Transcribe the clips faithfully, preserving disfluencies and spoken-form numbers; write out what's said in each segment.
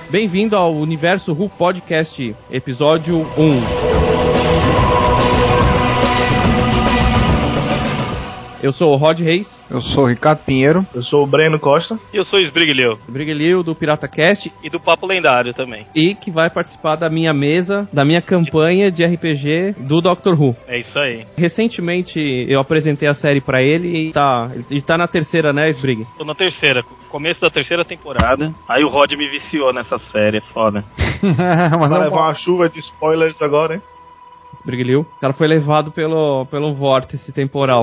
Bem-vindo ao Universo Who Podcast, episódio um. Eu sou o Rod Reis. Eu sou o Ricardo Pinheiro. Eu sou o Breno Costa. E eu sou o Esbriglio. Esbriglio do PirataCast. E do Papo Lendário também. E que vai participar da minha mesa, da minha campanha de R P G do Doctor Who. É isso aí. Recentemente eu apresentei a série pra ele e tá, ele tá na terceira, né, Esbrig? Tô na terceira, começo da terceira temporada. Aí o Rod me viciou nessa série, é foda. Mas vai levar uma chuva de spoilers agora, hein? Esbriglio. O cara foi levado pelo, pelo vórtice temporal.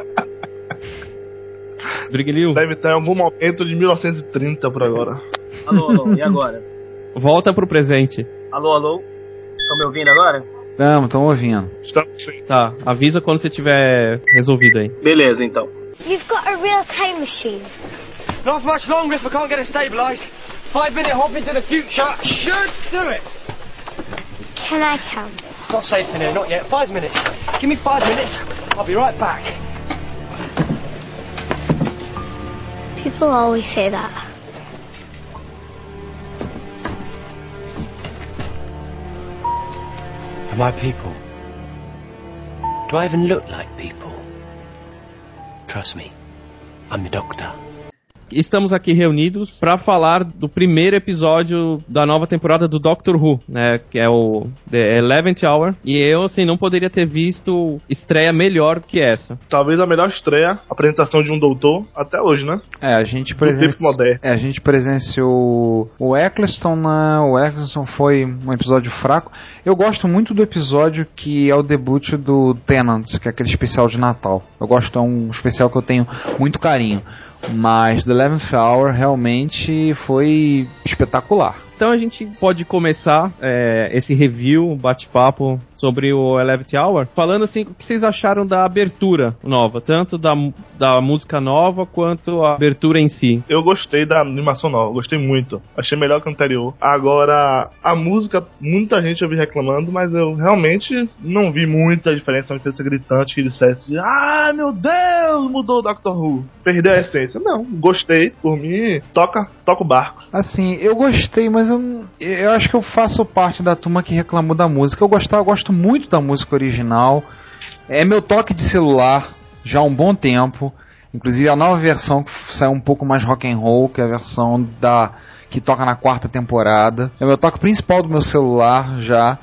Esbriglio. Deve estar em algum momento de mil novecentos e trinta por agora. Alô, alô, e agora? Volta pro presente. Alô, alô? Estão me ouvindo agora? Não, estão ouvindo. Estamos sim. Tá, avisa quando você tiver resolvido aí. Beleza, então. You've got a real time machine. Not much longer if I can't get it stabilized. Five minute hop into the future should do it. Can I count? Not safe in here, not yet. Five minutes. Give me five minutes. I'll be right back. People always say that. Am I people? Do I even look like people? Trust me, I'm the Doctor. Estamos aqui reunidos para falar do primeiro episódio da nova temporada do Doctor Who, né, que é o The Eleventh Hour, e eu, assim, não poderia ter visto estreia melhor que essa. Talvez a melhor estreia, apresentação de um doutor, até hoje, né? É, a gente, presenci... é, a gente presenciou o Eccleston, né? O Eccleston foi um episódio fraco. Eu gosto muito do episódio que é o debut do Tennant, que é aquele especial de Natal. Eu gosto, é um especial que eu tenho muito carinho. Mas The Eleventh Hour realmente foi espetacular. Então a gente pode começar é, esse review, bate-papo sobre o Eleventh Hour, falando assim, o que vocês acharam da abertura nova, tanto da, da música nova quanto a abertura em si. Eu gostei da animação nova, gostei muito, achei melhor que a anterior. Agora, a música, muita gente eu vi reclamando, mas eu realmente não vi muita diferença, uma diferença gritante que dissesse, ah, meu Deus, mudou o Doctor Who, perdeu a essência. Não, gostei, por mim, toca, toca o barco. Assim, eu gostei, mas eu, eu acho que eu faço parte da turma que reclamou da música. Eu gostava, eu gosto muito da música original. É meu toque de celular já há um bom tempo. Inclusive a nova versão que saiu um pouco mais rock and roll, que é a versão da que toca na quarta temporada. É o meu toque principal do meu celular já.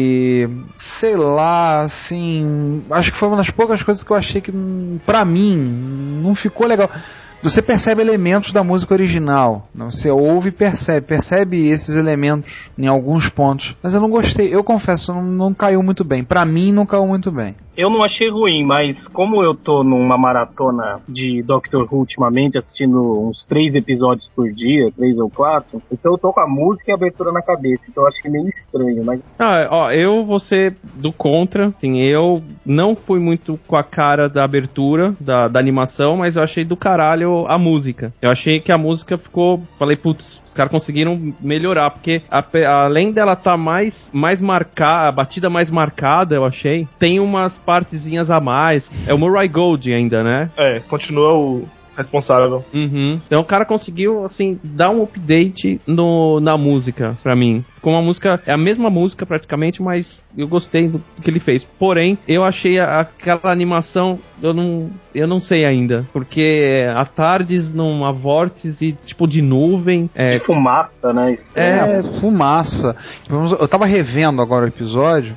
E sei lá, assim, acho que foi uma das poucas coisas que eu achei que pra mim não ficou legal. Você percebe elementos da música original, você ouve e percebe, percebe esses elementos em alguns pontos, mas eu não gostei, eu confesso, não, não caiu muito bem, pra mim não caiu muito bem. Eu não achei ruim, mas como eu tô numa maratona de Doctor Who ultimamente, assistindo uns três episódios por dia, três ou quatro, então eu tô com a música e a abertura na cabeça, então eu acho que é meio estranho, mas... Ah, ó, eu vou ser do contra, assim, eu não fui muito com a cara da abertura, da, da animação, mas eu achei do caralho a música. Eu achei que a música ficou, falei, putz, os caras conseguiram melhorar, porque a, além dela tá mais, mais marcada, a batida mais marcada, eu achei, tem umas partezinhas a mais. É o Murray Gold ainda, né? É, continua o responsável. Uhum. Então o cara conseguiu, assim, dar um update no, na música, pra mim. Com uma música, é a mesma música praticamente, mas eu gostei do que ele fez. Porém, eu achei a, aquela animação, eu não, eu não sei ainda, porque a Tardes numa vórtice tipo de nuvem. É, de fumaça, né? É, é, fumaça. Eu tava revendo agora o episódio.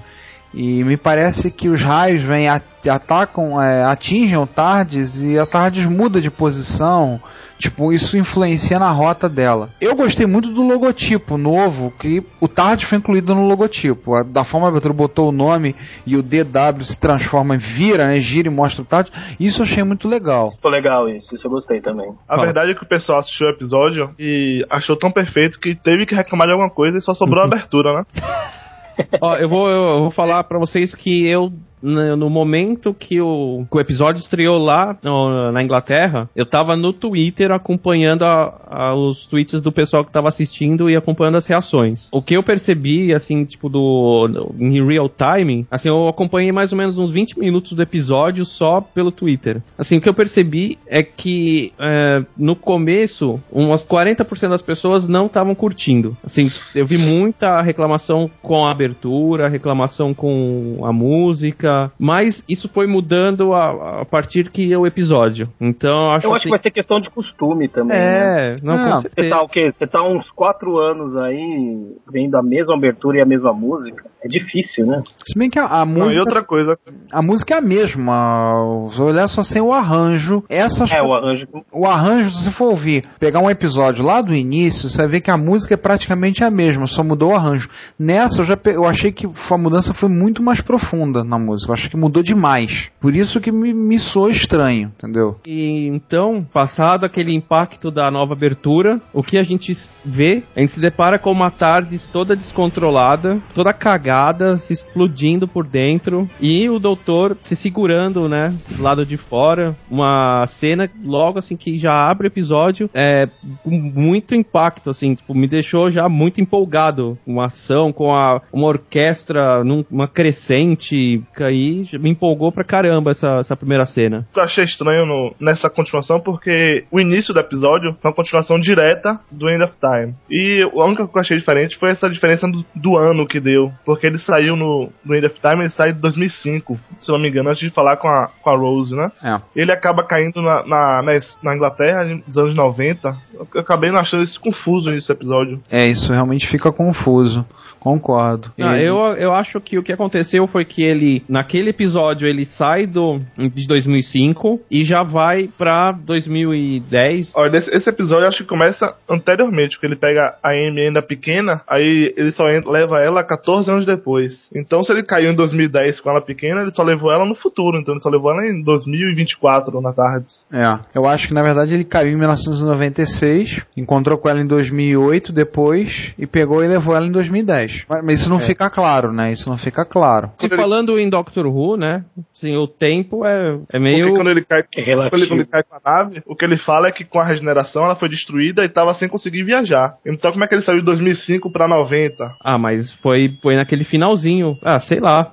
E me parece que os raios vêm, atacam, é, atingem o Tardes e a Tardes muda de posição. Tipo, isso influencia na rota dela. Eu gostei muito do logotipo novo, que o Tardes foi incluído no logotipo. A, da forma que a abertura botou o nome e o D W se transforma, vira, né, gira e mostra o Tardes. Isso eu achei muito legal. Ficou legal isso, isso eu gostei também. A ah. verdade é que o pessoal assistiu o episódio e achou tão perfeito que teve que reclamar de alguma coisa e só sobrou a abertura, né? Ó, eu vou, eu vou falar pra vocês que eu no, no momento que o, que o episódio estreou lá no, na Inglaterra, eu tava no Twitter acompanhando a, a, os tweets do pessoal que tava assistindo e acompanhando as reações. O que eu percebi, assim, tipo, do, do em real time, assim, eu acompanhei mais ou menos uns vinte minutos do episódio só pelo Twitter. Assim, o que eu percebi é que é, no começo, umas quarenta por cento das pessoas não estavam curtindo. Assim, eu vi muita reclamação com a abertura, reclamação com a música, mas isso foi mudando a, a partir que o episódio. Então, acho eu acho que vai ser questão de costume também. É, né? não, não, com certeza. Você tá o quê? Você tá uns quatro anos aí vendo a mesma abertura e a mesma música. É difícil, né? Se bem que a, a música... Não, e outra coisa... A música é a mesma. Se olhar só sem o arranjo. Essas é, o arranjo... O arranjo, se você for ouvir, pegar um episódio lá do início, você vai ver que a música é praticamente a mesma, só mudou o arranjo. Nessa, eu, já pe... eu achei que a mudança foi muito mais profunda na música. Eu acho que mudou demais. Por isso que me, me soou estranho, entendeu? E então, passado aquele impacto da nova abertura, o que a gente vê, a gente se depara com uma Tardes toda descontrolada, toda cagada, se explodindo por dentro, e o doutor se segurando, né, do lado de fora. Uma cena, logo assim, que já abre o episódio, é, com muito impacto, assim, tipo, me deixou já muito empolgado. Uma ação com a, uma orquestra, numa crescente, aí me empolgou pra caramba essa, essa primeira cena. Eu achei estranho no, nessa continuação, porque o início do episódio foi uma continuação direta do End of Time. E a única coisa que eu achei diferente foi essa diferença do, do ano que deu, porque ele saiu no, no End of Time, ele sai em dois mil e cinco, se não me engano, antes de falar com a, com a Rose, né? É. Ele acaba caindo na, na, na Inglaterra nos anos noventa. Eu acabei achando isso confuso nesse episódio. É, isso realmente fica confuso. Concordo. Não, ele... eu, eu acho que o que aconteceu foi que ele, naquele episódio, ele sai do, de dois mil e cinco e já vai pra dois mil e dez. Olha, esse, esse episódio eu acho que começa anteriormente, porque ele pega a Amy ainda pequena, aí ele só entra, leva ela catorze anos depois. Então, se ele caiu em dois mil e dez com ela pequena, ele só levou ela no futuro, então ele só levou ela em dois mil e vinte e quatro, na tarde. É, eu acho que na verdade ele caiu em mil novecentos e noventa e seis, encontrou com ela em dois mil e oito depois, e pegou e levou ela em dois mil e dez. Mas isso não é. fica claro, né? Isso não fica claro. Se falando em Doctor Who, né? Assim, o tempo é, é meio... Porque quando ele, cai, é quando ele cai com a nave, o que ele fala é que com a regeneração ela foi destruída e estava sem conseguir viajar. Então como é que ele saiu de dois mil e cinco pra noventa? Ah, mas foi, foi naquele finalzinho. Ah, sei lá.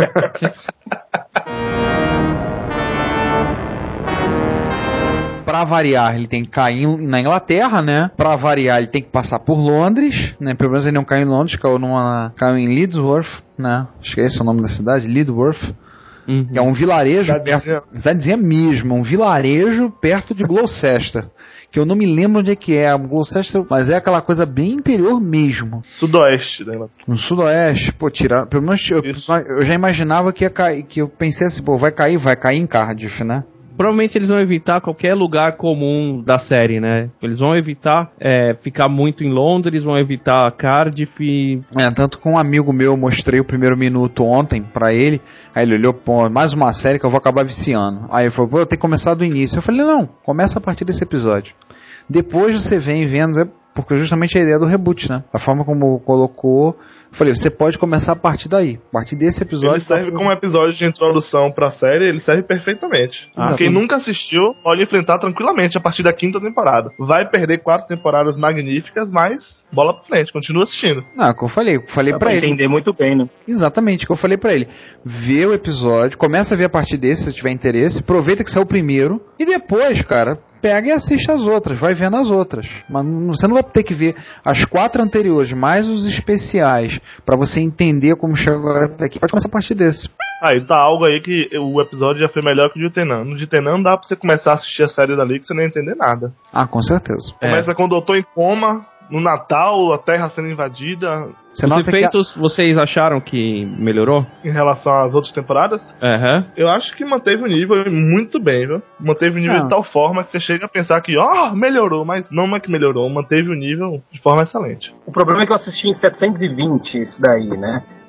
Pra variar, ele tem que cair na Inglaterra, né? Pra variar, ele tem que passar por Londres, né? Pelo menos ele não caiu em Londres, caiu, numa, caiu em Leadsworth, né? Acho que é esse o nome da cidade, Leadsworth. Uhum. Que é um vilarejo perto... Cidadezinha mesmo, um vilarejo perto de Gloucester. Que eu não me lembro onde é que é, Gloucester, mas é aquela coisa bem interior mesmo. Sudoeste, né? No sudoeste, pô, tirar... Pelo menos eu, eu já imaginava que ia cair, que eu pensei assim, pô, vai cair, vai cair em Cardiff, né? Provavelmente eles vão evitar qualquer lugar comum da série, né? Eles vão evitar é, ficar muito em Londres, vão evitar Cardiff. É, tanto que um amigo meu, mostrei o primeiro minuto ontem pra ele, aí ele olhou, pô, mais uma série que eu vou acabar viciando. Aí ele falou, pô, eu tenho que começar do início. Eu falei, não, começa a partir desse episódio. Depois você vem vendo, porque justamente a ideia do reboot, né? A forma como colocou... Eu falei, você pode começar a partir daí. A partir desse episódio... Ele serve como episódio de introdução pra série, ele serve perfeitamente. Ah, quem nunca assistiu pode enfrentar tranquilamente a partir da quinta temporada. Vai perder quatro temporadas magníficas, mas bola pra frente, continua assistindo. Não, é o que eu falei. Eu falei Dá pra, pra ele. entender muito bem, né? Exatamente, o que eu falei pra ele. Vê o episódio, começa a ver a partir desse, se tiver interesse, aproveita que saiu o primeiro, e depois, cara... Pega e assiste as outras, vai vendo as outras. Mas você não vai ter que ver as quatro anteriores, mais os especiais, pra você entender como chegou até aqui. Pode começar a partir desse. Aí tá algo aí que o episódio já foi melhor que o de Utenan. No de Utenan não dá pra você começar a assistir a série dali que você não ia entender nada. Ah, com certeza. Começa é. com o doutor em coma, no Natal, a Terra sendo invadida... Você Os efeitos, que... vocês acharam que melhorou? Em relação às outras temporadas? Uhum. Eu acho que manteve o nível muito bem, viu? Manteve o nível não. de tal forma que você chega a pensar que, ó, oh, melhorou, mas não é que melhorou, manteve o nível de forma excelente. O problema é que eu assisti em setecentos e vinte isso daí, né?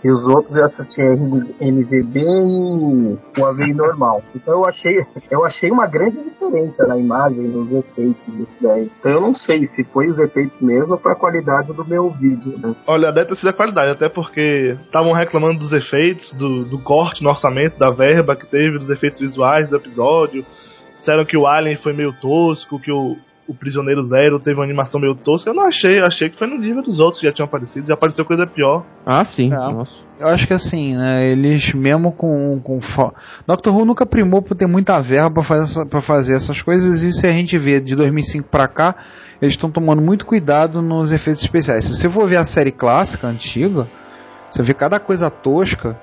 E os outros eu assisti M V B e o A V I normal. Então eu achei, eu achei uma grande diferença na imagem, nos efeitos desse daí. Então eu não sei se foi os efeitos mesmo ou foi a qualidade do meu vídeo, né? Olha, deve ter sido a qualidade, até porque estavam reclamando dos efeitos, do, do corte no orçamento, da verba que teve, dos efeitos visuais do episódio. Disseram que o Alien foi meio tosco, que o, o Prisioneiro Zero teve uma animação meio tosca. Eu não achei, eu achei que foi no nível dos outros que já tinham aparecido. Já apareceu coisa pior. Ah, sim. É. Nossa. Eu acho que assim, né, eles mesmo com... com fo... Doctor Who nunca primou por ter muita verba pra fazer, essa, pra fazer essas coisas, e se a gente vê de dois mil e cinco pra cá, eles estão tomando muito cuidado nos efeitos especiais. Se você for ver a série clássica, antiga, você vê cada coisa tosca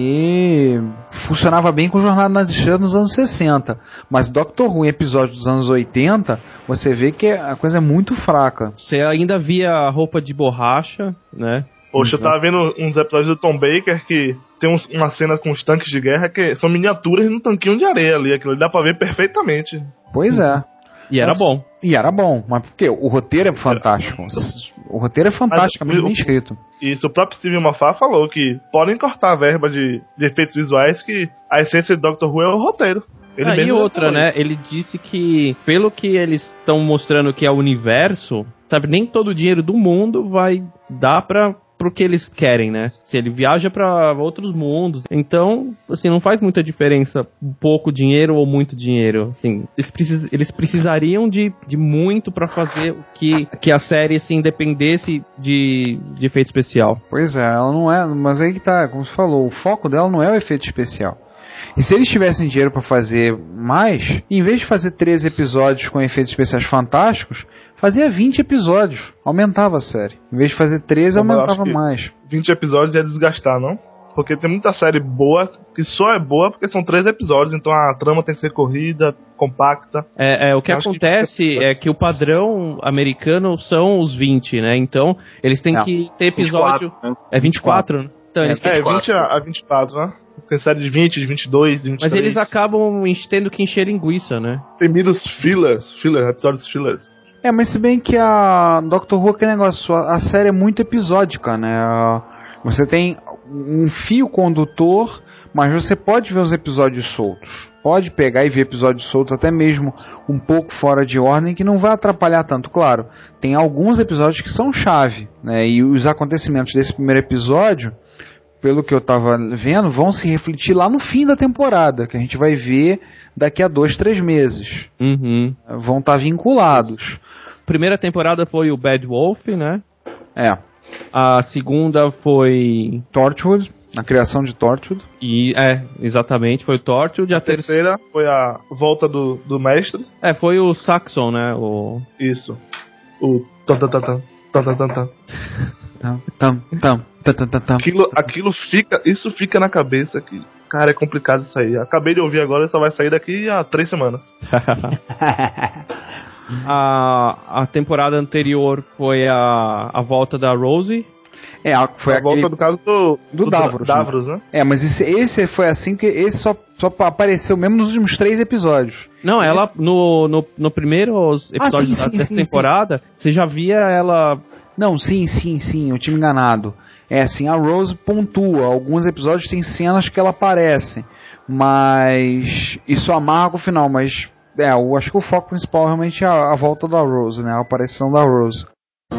que funcionava bem com Jornada nas Estrelas nos anos sessenta. Mas Doctor Who em episódios dos anos oitenta, você vê que a coisa é muito fraca. Você ainda via roupa de borracha, né? Poxa, eu tava vendo uns episódios do Tom Baker que tem uns, uma cena com os tanques de guerra que são miniaturas num tanquinho de areia ali. Aquilo ali dá pra ver perfeitamente. Pois é. E era Mas, bom. E era bom, mas porque o roteiro é fantástico. O roteiro é fantasticamente bem escrito. Isso, o próprio Steven Moffat falou que podem cortar a verba de, de efeitos visuais, que a essência do Doctor Who é o roteiro. Ele Ah, e outra, né? Ele disse que, pelo que eles estão mostrando que é o universo, sabe, nem todo o dinheiro do mundo vai dar pra... pro que eles querem, né? Se ele viaja pra outros mundos. Então, assim, não faz muita diferença pouco dinheiro ou muito dinheiro. Assim, eles, precis, eles precisariam de, de muito pra fazer que, que a série, assim, dependesse de, de efeito especial. Pois é, ela não é... Mas aí que tá, como você falou, o foco dela não é o efeito especial. E se eles tivessem dinheiro pra fazer mais, em vez de fazer treze episódios com efeitos especiais fantásticos, fazia vinte episódios, aumentava a série. Em vez de fazer treze, Como aumentava mais. vinte episódios ia desgastar, não? Porque tem muita série boa que só é boa porque são três episódios, então a trama tem que ser corrida, compacta. É, é o que Eu acho acontece que... é que o padrão americano são os vinte, né? Então, eles têm É. que ter episódio... vinte e quatro, né? É vinte e quatro, né? Então, eles têm É, vinte a vinte e quatro, né? Tem série de vinte, de vinte e dois, de vinte e três. Mas eles acabam tendo que encher linguiça, né? Tem muitos fillers, fillers, episódios fillers. É, mas se bem que a Doctor Who, aquele negócio, a, a série é muito episódica, né? A, você tem um fio condutor, mas você pode ver os episódios soltos. Pode pegar e ver episódios soltos, até mesmo um pouco fora de ordem, que não vai atrapalhar tanto. Claro, tem alguns episódios que são chave, né? E os acontecimentos desse primeiro episódio, pelo que eu tava vendo, vão se refletir lá no fim da temporada, que a gente vai ver daqui a dois, três meses. Uhum. Vão estar vinculados. Primeira temporada foi o Bad Wolf, né? É. A segunda foi... Torchwood, a criação de Torchwood. E, é, exatamente, foi o Torchwood. A, A terceira foi a volta do, do mestre. É, foi o Saxon, né? O... Isso. O... Tam, tam, tam, tam, tam, tam, tam. Tam, tam, tam, tam, tam, tam, tam. Aquilo, aquilo fica... Isso fica na cabeça que... Cara, é complicado isso aí. Acabei de ouvir agora e só vai sair daqui a três semanas. a, a temporada anterior foi a, a volta da Rosie. É, a- foi a aquele... volta do caso do... do Davros, né? Davros, né? É, mas esse, esse foi assim que esse só, só apareceu mesmo nos últimos três episódios. Não, ela, Esse- no, no, no primeiro episódio sim, da- sim, dessa sim, temporada, você já via ela... Não, sim, sim, sim, eu tinha me enganado. É assim, a Rose pontua. Alguns episódios tem cenas que ela aparece, mas isso amarga o final. Mas é, eu acho que o foco principal realmente é a, a volta da Rose, né? A aparição da Rose.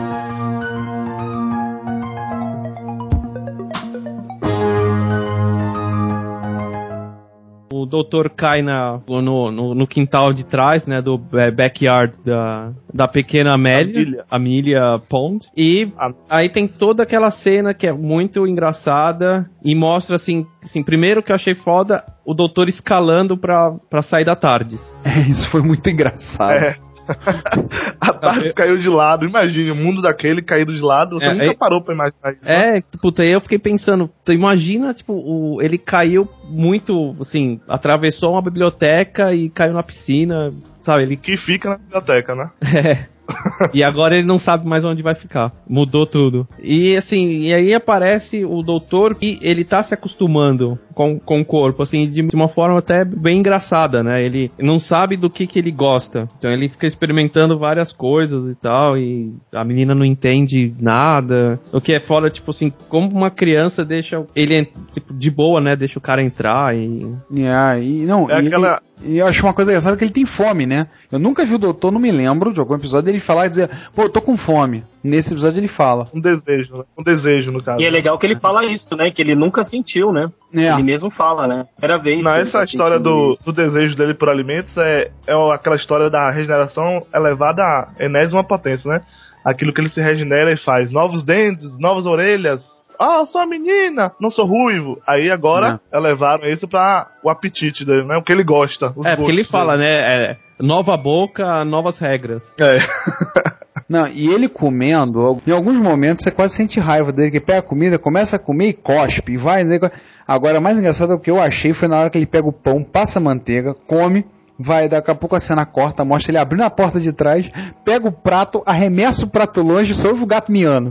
O doutor cai na, no, no, no quintal de trás, né, do é, backyard da, da pequena Amélia, Amelia. Amelia Pond, e A- aí tem toda aquela cena que é muito engraçada e mostra, assim, assim primeiro que eu achei foda, o doutor escalando pra, pra sair da Tardes. É, isso foi muito engraçado. É. A Tardes caiu de lado. Imagine, o mundo daquele caído de lado. Você É, nunca é- parou pra imaginar isso. né? É, puta, aí eu fiquei pensando, tu imagina, tipo, o, ele caiu muito, assim, atravessou uma biblioteca e caiu na piscina, sabe, ele... Que fica na biblioteca, né? É. E agora ele não sabe mais onde vai ficar. Mudou tudo. E assim, e aí aparece o doutor e ele tá se acostumando com, com o corpo, assim, de uma forma até bem engraçada, né? Ele não sabe do que que ele gosta, então ele fica experimentando várias coisas e tal, e a menina não entende nada, o que é foda, tipo assim, como uma criança deixa ele, tipo, de boa, né? Deixa o cara entrar e... Yeah, e não, É e, aquela... e, e eu acho uma coisa engraçada que ele tem fome, né? Eu nunca vi o doutor, não me lembro de algum episódio dele falar e dizer, pô, eu tô com fome. Nesse episódio ele fala. Um desejo, né? Um desejo, no caso. E é legal que ele fala isso, né? Que ele nunca sentiu, né? É. Ele mesmo fala, né? Era vez. Não, que ele essa tá história sentindo do, isso. do desejo dele por alimentos é, é aquela história da regeneração elevada à enésima potência, né? Aquilo que ele se regenera e faz. Novos dentes, novas orelhas. Ah, sou uma menina, não sou ruivo. Aí agora elevaram isso pra o apetite dele, né? O que ele gosta. É, porque ele fala, dele. né? É, nova boca, novas regras. É. Não, e ele comendo, em alguns momentos você quase sente raiva dele, que pega a comida, começa a comer e cospe, e vai, né? Agora, o mais engraçado é o que eu achei foi na hora que ele pega o pão, passa a manteiga, come, vai, daqui a pouco a cena corta, mostra ele abrindo a porta de trás, pega o prato, arremessa o prato longe e só ouve o gato miando.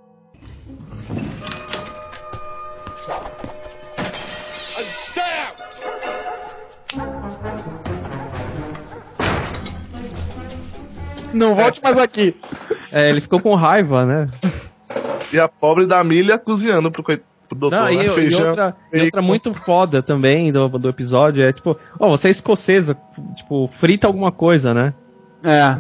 Não volte mais aqui. É, ele ficou com raiva, né? E a pobre da milha cozinhando pro, coi- pro doutor, Não, né? e, e Feijão, outra, e bacon. outra muito foda também do, do episódio é tipo, ó, você é escocesa, tipo, frita alguma coisa, né? É.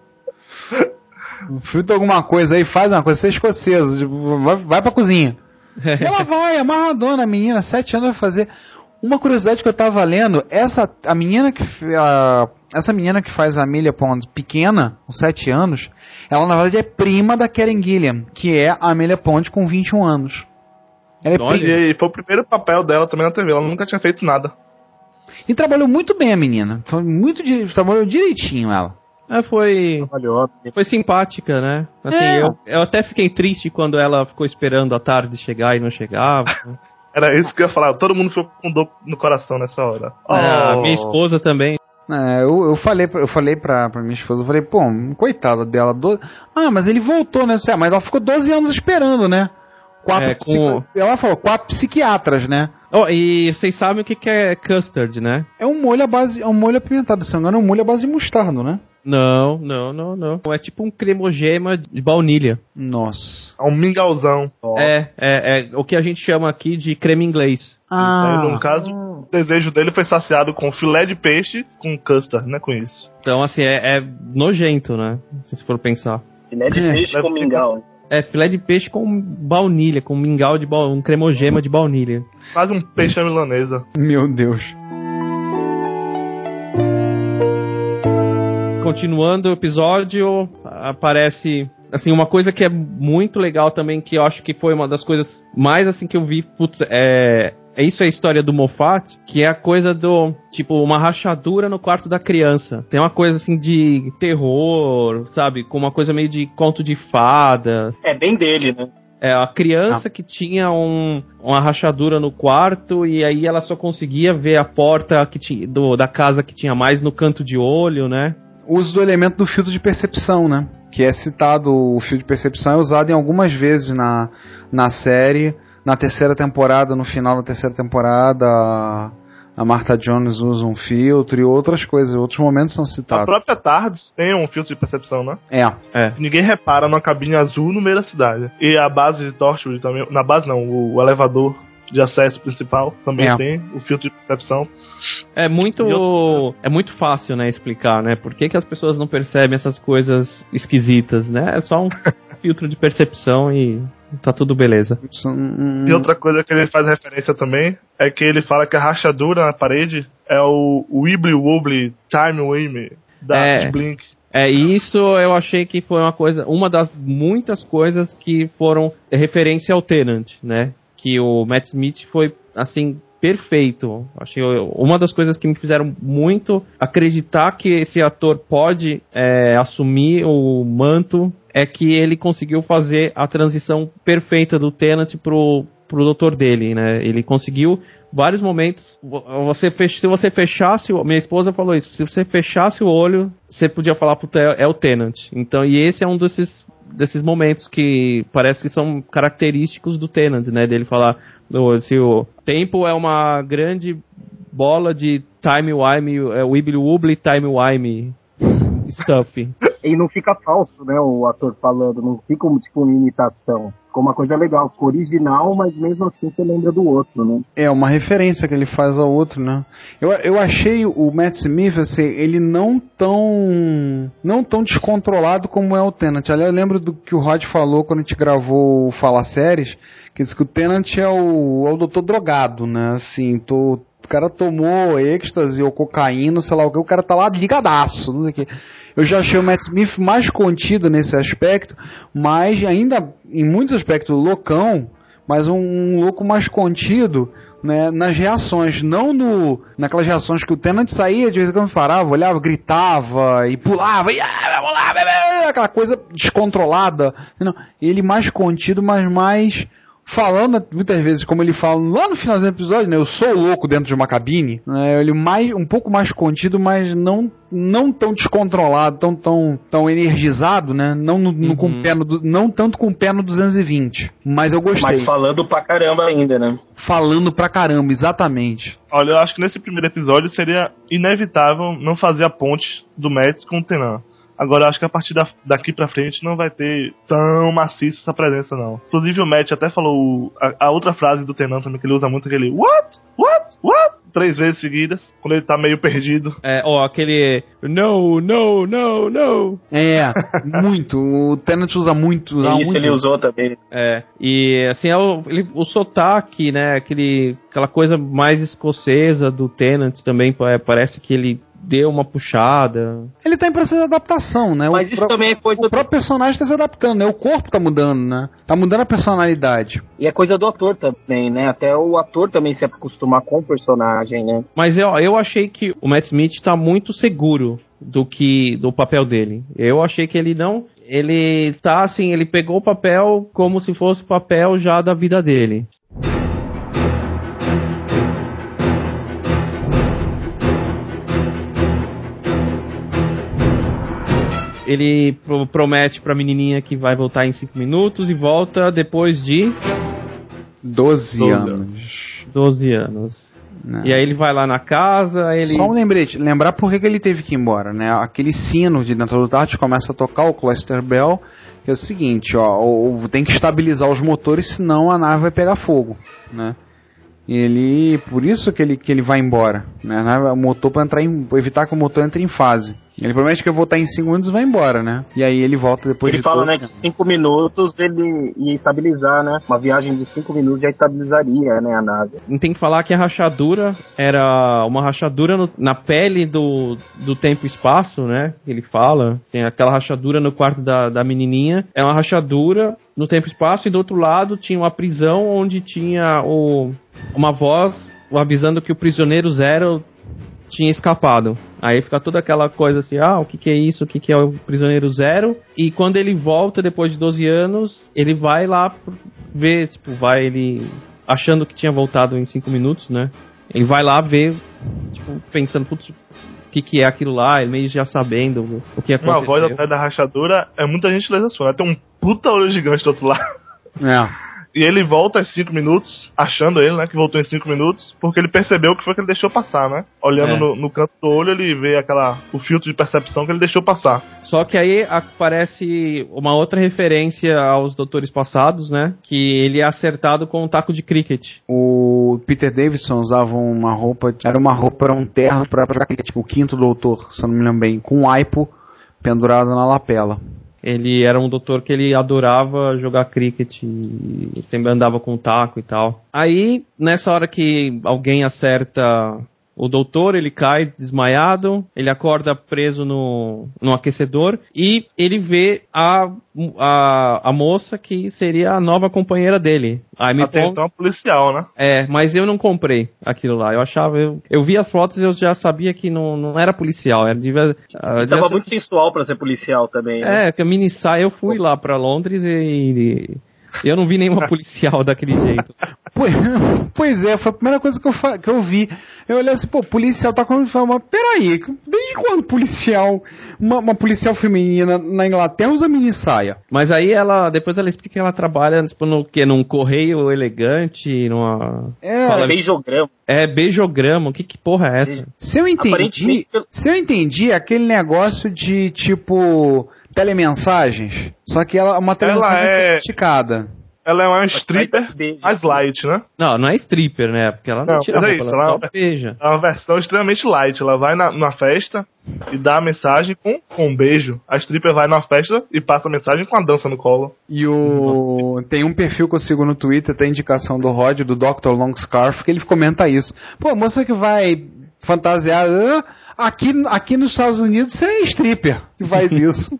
Frita alguma coisa aí, faz uma coisa, você é escocesa, tipo, vai, vai pra cozinha. E ela vai, amarradona, a menina, sete anos vai fazer. Uma curiosidade que eu tava lendo, essa, a menina que, a, essa menina que faz a Amelia Pond pequena, com sete anos, ela na verdade é prima da Karen Gillan, que é a Amelia Pond com vinte e um anos. Ela é Olha. prima. E foi o primeiro papel dela também na T V, ela nunca tinha feito nada. E trabalhou muito bem a menina, foi muito, di- trabalhou direitinho ela. É, foi, Trabalhou. foi simpática, né? Assim, É. eu, eu até fiquei triste quando ela ficou esperando a tarde chegar e não chegava. Era isso que eu ia falar, todo mundo ficou com dor no coração nessa hora. É, a Oh. minha esposa também. É, eu, eu falei, pra- eu falei pra, pra minha esposa, eu falei, pô, coitada dela. Do... Ah, mas ele voltou, né? Mas ela ficou doze anos esperando, né? Quatro É, psiqui- com- Ela falou, quatro psiquiatras, né? Oh, e vocês sabem o que, que é custard, né? É um molho à base, é um molho apimentado, se não me engano, é um molho à base de mostarda, né? Não, não, não, não. É tipo um cremogema de baunilha. Nossa. É um mingauzão. É, é, é o que a gente chama aqui de creme inglês. Isso aí, no caso, o desejo dele foi saciado com filé de peixe com custard, né, com isso. Então, assim, é, é nojento, né? Se for pensar. Filé de peixe com mingau. É, filé de peixe com baunilha, com mingau de baunilha, um cremogema de baunilha. Quase um peixe à milanesa. Meu Deus. Continuando o episódio, aparece, assim, uma coisa que é muito legal também, que eu acho que foi uma das coisas mais, assim, que eu vi, putz, é... é isso é a história do Moffat, que é a coisa do, tipo, uma rachadura no quarto da criança. Tem uma coisa, assim, de terror, sabe? Com uma coisa meio de conto de fadas. É bem dele, né? É, a criança que tinha um, uma rachadura no quarto e aí ela só conseguia ver a porta que tinha, do, da casa que tinha mais no canto de olho, né? O uso do elemento do filtro de percepção, né? Que é citado, o filtro de percepção é usado em algumas vezes na, na série. Na terceira temporada, no final da terceira temporada, a, a Martha Jones usa um filtro e outras coisas, outros momentos são A citados. própria TARDIS tem um filtro de percepção, né? É. É. Ninguém repara numa cabine azul no meio da cidade. E a base de Torchwood também, na base não, o, o elevador de acesso principal também É. tem o filtro de percepção. É muito, é muito fácil, né, explicar, né? Por que, que as pessoas não percebem essas coisas esquisitas, né? É só um filtro de percepção e tá tudo beleza. Hum, E outra coisa que ele faz referência também é que ele fala que a rachadura na parede é o Wibbly Wobbly Time Wimmy da É. de Blink. É, e isso eu achei que foi uma coisa, uma das muitas coisas que foram referência ao Tenant, né? Que o Matt Smith foi, assim, perfeito. Achei uma das coisas que me fizeram muito acreditar que esse ator pode é, assumir o manto é que ele conseguiu fazer a transição perfeita do Tenant pro, pro doutor dele, né? Ele conseguiu vários momentos. Você fech, se você fechasse, minha esposa falou isso, se você fechasse o olho, você podia falar, puta, é, é o Tenant. Então, e esse é um desses desses momentos que parece que são característicos do Tennant, né? Dele falar, se o tempo é uma grande bola de time-wime, é, wibbly-wobbly time-wime stuff. E não fica falso, né, o ator falando, não fica tipo uma imitação. Ficou uma coisa legal, ficou original, mas mesmo assim você lembra do outro, né? É uma referência que ele faz ao outro, né? Eu, eu achei o Matt Smith, assim, ele não tão não tão descontrolado como é o Tennant. Aliás, eu lembro do que o Rod falou quando a gente gravou o Fala Séries, que disse que o Tennant é o, é o doutor drogado, né? Assim, tô... O cara tomou êxtase ou cocaína, sei lá o que, o cara tá lá ligadaço, não sei o que. Eu já achei o Matt Smith mais contido nesse aspecto, mas ainda, em muitos aspectos, loucão, mas um, um louco mais contido, né, nas reações, não no, naquelas reações que o Tennant saía, de vez em quando parava, olhava, gritava e pulava, e, ah, vamos lá, bebê, aquela coisa descontrolada. Não, ele mais contido, mas mais... falando muitas vezes, como ele fala lá no finalzinho do episódio, né, eu sou louco dentro de uma cabine, né, ele mais, um pouco mais contido, mas não, não tão descontrolado, tão, tão, tão energizado, né, não, no, no, uhum. com pé no, não tanto com o pé no duzentos e vinte, mas eu gostei. Mas falando pra caramba ainda, né? Falando pra caramba, exatamente. Olha, eu acho que nesse primeiro episódio seria inevitável não fazer a ponte do Mads com o Tennant. Agora, eu acho que a partir da, daqui pra frente não vai ter tão maciça essa presença, não. Inclusive, o Matt até falou a, a outra frase do Tennant também, que ele usa muito, aquele What? What? What? Três vezes seguidas, quando ele tá meio perdido. É, ó, aquele No, no, no, no. É, muito. O Tennant usa muito. Usa Isso muito. ele usou também. É, e assim, é o, ele, o sotaque, né, aquele, aquela coisa mais escocesa do Tennant também, parece que ele deu uma puxada. Ele tá em processo de adaptação, né? Mas o isso pro... também é coisa O próprio personagem tá se adaptando, né? O corpo tá mudando, né? Tá mudando a personalidade. E é coisa do ator também, né? Até o ator também se acostumar com o personagem, né? Mas eu, eu achei que o Matt Smith tá muito seguro do que do papel dele. Eu achei que ele não... Ele tá assim, ele pegou o papel como se fosse o papel já da vida dele. Ele pro- promete pra menininha que vai voltar em cinco minutos e volta depois de doze doze anos. doze anos. Né? E aí ele vai lá na casa, ele... Só um lembrete, lembrar por que que ele teve que ir embora, né? Aquele sino de dentro do Tart começa a tocar, o Cluster Bell, que é o seguinte, ó, o- o- tem que estabilizar os motores, senão a nave vai pegar fogo, né? Ele, por isso que ele, que ele vai embora, né? O motor para entrar em, evitar que o motor entre em fase. Ele promete que vai voltar em cinco minutos e vai embora, né? E aí ele volta depois Ele de fala, doze né, que cinco minutos ele ia estabilizar, né? Uma viagem de cinco minutos já estabilizaria, né, a nave. Tem que falar que a rachadura era uma rachadura no- na pele do, do tempo e espaço, né? Ele fala, assim, aquela rachadura no quarto da, da menininha é uma rachadura no tempo e espaço, e do outro lado tinha uma prisão onde tinha o, uma voz avisando que o prisioneiro zero tinha escapado. Aí fica toda aquela coisa assim, ah, o que que é isso, o que que é o prisioneiro zero, e quando ele volta depois de doze anos, ele vai lá ver, tipo, vai ele achando que tinha voltado em cinco minutos, né? Ele vai lá ver, tipo, pensando, putz, o que que é aquilo lá, ele meio já sabendo o que aconteceu. Uma voz atrás da rachadura é muita gentileza sua, né? Tem um puta olho gigante do outro lado. É. E ele volta em cinco minutos, achando ele, né, que voltou em cinco minutos, porque ele percebeu o que foi que ele deixou passar, né? Olhando É. no, no canto do olho, ele vê aquela, o filtro de percepção que ele deixou passar. Só que aí aparece uma outra referência aos doutores passados, né? Que ele é acertado com um taco de cricket. O Peter Davison usava uma roupa, era uma roupa, era um terno pra, pra tipo, o quinto doutor, se eu não me lembro bem, com um aipo pendurado na lapela. Ele era um doutor que ele adorava jogar cricket e sempre andava com taco e tal. Aí, nessa hora que alguém acerta o doutor, ele cai desmaiado, ele acorda preso no, no aquecedor e ele vê a, a, a moça que seria a nova companheira dele. Aí me Até pon- então, policial, né? É, mas eu não comprei aquilo lá. Eu achava, eu, eu vi as fotos e eu já sabia que não, não era policial. Era, devia, uh, devia Tava ser- muito sensual pra ser policial também, né? É, que a mini saia, eu fui lá pra Londres e, e eu não vi nenhuma policial daquele jeito. Pois, pois é, foi a primeira coisa que eu, fa- que eu vi. Eu olhei assim, pô, policial tá com... Mas peraí, nem desde quando policial, uma, uma policial feminina na Inglaterra usa mini saia? Mas aí ela, depois ela explica que ela trabalha tipo, no que? Num correio elegante, numa... É, Fala beijograma. É, beijograma, que que porra é essa? Se eu entendi, se eu entendi, é aquele negócio de tipo telemensagens, só que ela é uma telemensagem é... sofisticada. Ela é uma stripper mais light, né? Não, não é stripper, né? Porque ela não, não tira a roupa, é isso, ela, ela só beija. É uma versão extremamente light. Ela vai na, numa festa e dá a mensagem com, com um beijo. A stripper vai numa festa e passa a mensagem com a dança no colo. E o... tem um perfil que eu sigo no Twitter, tem indicação do Rod, do doutor Long Scarf, que ele comenta isso. Pô, a moça que vai fantasiar... Aqui, aqui nos Estados Unidos você é stripper que faz isso.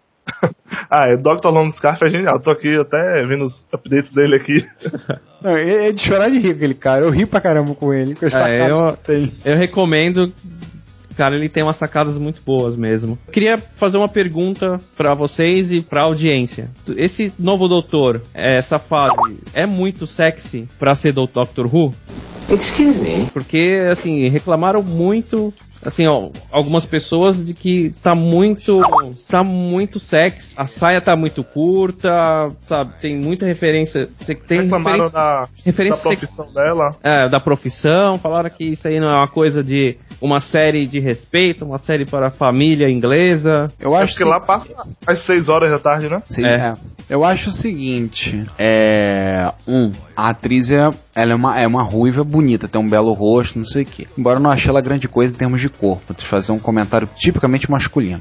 Ah, é, doutor Long Scarf é genial. Tô aqui até vendo os updates dele aqui. Não, é de chorar de rir aquele cara. Eu ri pra caramba com ele. Com é, eu, eu recomendo. Cara, ele tem umas sacadas muito boas mesmo. Eu queria fazer uma pergunta pra vocês e pra audiência. Esse novo doutor, essa fase, é muito sexy pra ser do Doctor Who? Excuse me? Porque, assim, reclamaram muito... Assim, ó, algumas pessoas de que tá muito tá muito sexy, a saia tá muito curta, sabe, tem muita referência, tem reclamaram referência, da, referência da profissão sex... dela. É, da profissão, falaram que isso aí não é uma coisa de uma série de respeito, uma série para a família inglesa. Eu acho é que lá passa às seis horas da tarde, né? Sim, é. é. Eu acho o seguinte, é... Um, a atriz é, ela é, uma, é uma ruiva bonita, tem um belo rosto, não sei o quê. Embora eu não achei ela grande coisa em termos de corpo, de fazer um comentário tipicamente masculino.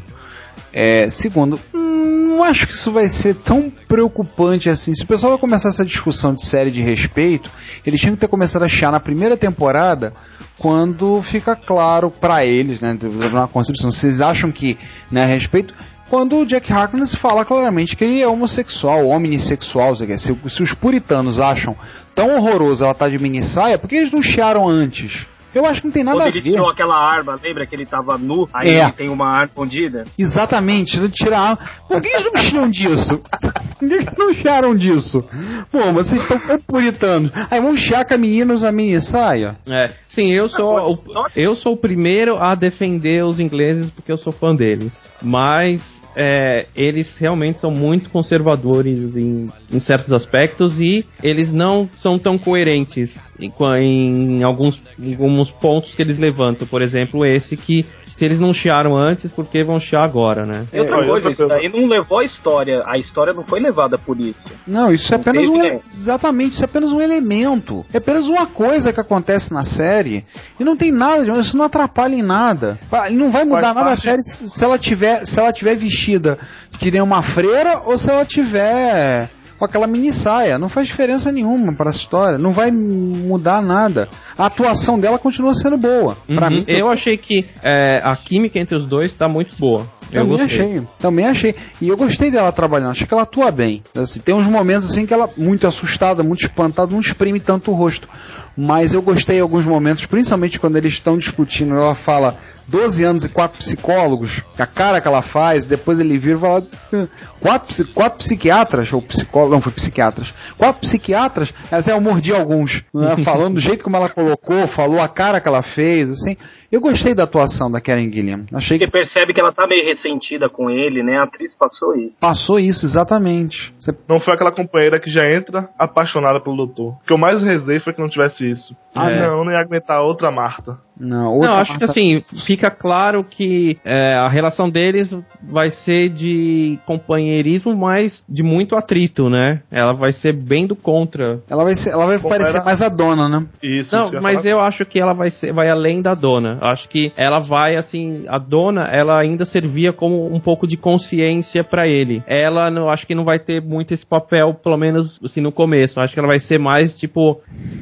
É, segundo, não acho que isso vai ser tão preocupante assim. Se o pessoal vai começar essa discussão de série de respeito, eles tinham que ter começado a achar na primeira temporada, quando fica claro pra eles, né, na concepção, vocês acham que, né, respeito... Quando o Jack Harkness fala claramente que ele é homossexual, omnissexual, se, se os puritanos acham tão horroroso ela tá de mini saia, por que eles não chiaram antes? Eu acho que não tem nada Quando a ele ver. tirou aquela arma, lembra que ele tava nu? Aí é. ele tem uma arma escondida? Exatamente, ele tira a arma. Por que eles não tiram disso? Por que eles não chiaram disso? Pô, vocês estão tão puritanos. Aí vão chiar com a menina usa mini saia? É. Sim, eu sou, o, eu sou o primeiro a defender os ingleses porque eu sou fã deles. Mas... É, eles realmente são muito conservadores em, em certos aspectos e eles não são tão coerentes em, em, alguns, em alguns pontos que eles levantam. Por exemplo, esse que se eles não chiaram antes, por que vão chiar agora, né? E outra coisa, isso daí não levou a história. A história não foi levada por isso. Não, isso é apenas um... Ele... Exatamente, isso é apenas um elemento. É apenas uma coisa que acontece na série. E não tem nada, isso não atrapalha em nada. Não vai mudar nada a série se ela tiver, se ela tiver vestida que nem uma freira ou se ela tiver... com aquela mini saia, não faz diferença nenhuma para a história, não vai mudar nada. A atuação dela continua sendo boa. Uhum. Pra mim, eu achei que é, a química entre os dois tá muito boa. Eu também gostei. achei, também achei. E eu gostei dela trabalhando, acho que ela atua bem. Assim, tem uns momentos assim que ela muito assustada, muito espantada, não exprime tanto o rosto. Mas eu gostei em alguns momentos, principalmente quando eles estão discutindo, ela fala doze anos e quatro psicólogos, a cara que ela faz, depois ele vira e fala quatro, quatro psiquiatras, ou psicólogos, não, foi psiquiatras, quatro psiquiatras, mas eu mordi alguns, né, falando do jeito como ela colocou, falou a cara que ela fez, assim. Eu gostei da atuação da Karen Gillan. Achei Você que... percebe que ela tá meio ressentida com ele, né? A atriz passou isso. Passou isso, exatamente. Você... Não foi aquela companheira que já entra apaixonada pelo doutor. O que eu mais rezei foi que não tivesse isso. Ah, é. não, não ia aguentar outra Marta. Não, outra não acho Marta... que assim, fica claro que é, a relação deles vai ser de companheirismo, mas de muito atrito, né? Ela vai ser bem do contra. Ela vai, ser, ela vai parecer era... mais a dona, né? Isso. Não, isso mas falar... eu acho que ela vai, ser, vai além da dona. Acho que ela vai, assim, a dona, ela ainda servia como um pouco de consciência pra ele. Ela, não, acho que não vai ter muito esse papel, pelo menos, assim, no começo. Acho que ela vai ser mais, tipo,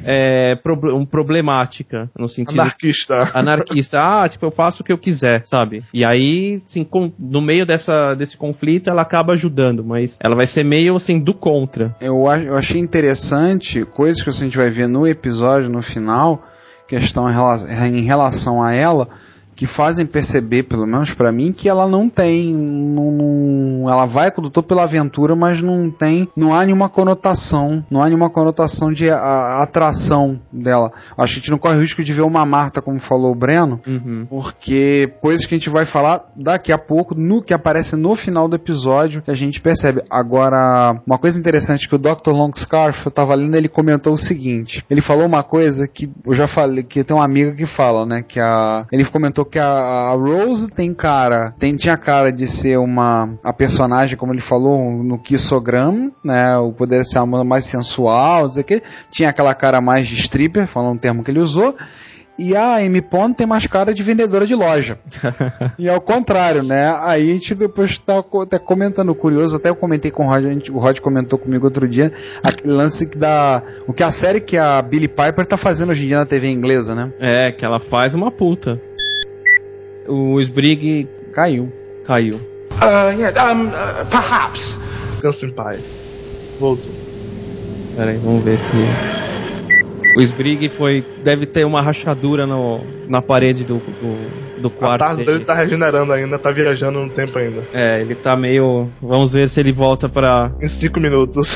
é, pro, um problemática, no sentido... Anarquista. Anarquista. Ah, tipo, eu faço o que eu quiser, sabe? E aí, assim, com, no meio dessa, desse conflito, ela acaba ajudando, mas ela vai ser meio, assim, do contra. Eu, eu achei interessante, coisas que a gente vai ver no episódio, no final, questão em relação, em relação a ela, que fazem perceber, pelo menos pra mim, que ela não tem, não, não, ela vai com o doutor pela aventura, mas não tem, não há nenhuma conotação, não há nenhuma conotação de a, a atração dela. Acho que a gente não corre o risco de ver uma Marta, como falou o Breno, uhum. porque coisas que a gente vai falar daqui a pouco, no que aparece no final do episódio, que a gente percebe. Agora, uma coisa interessante que o doutor Longscarf, eu tava lendo, ele comentou o seguinte, ele falou uma coisa que eu já falei, que tem uma amiga que fala, né, que a, ele comentou que a, a Rose tem cara, tem, tinha cara de ser uma, a personagem, como ele falou, no Kissogram, né, o poder ser uma mais sensual, dizer que tinha aquela cara mais de stripper, falando um termo que ele usou, e a Amy Pond tem mais cara de vendedora de loja. E ao contrário, né? Aí a gente depois tá até comentando, curioso, até eu comentei com o Rod, o Rod comentou comigo outro dia, aquele lance que dá, o que a série que a Billie Piper tá fazendo hoje em dia na T V inglesa, né? É, que ela faz uma puta. O Sprigg caiu. Caiu. Uh, yes, um, uh, perhaps. Descansa em paz. Voltou. Peraí, vamos ver se... O Sprigg foi, deve ter uma rachadura no, na parede do, do, do quarto. A tarde dele tá regenerando ainda, tá viajando no tempo ainda. É, ele tá meio... Vamos ver se ele volta pra... Em cinco minutos.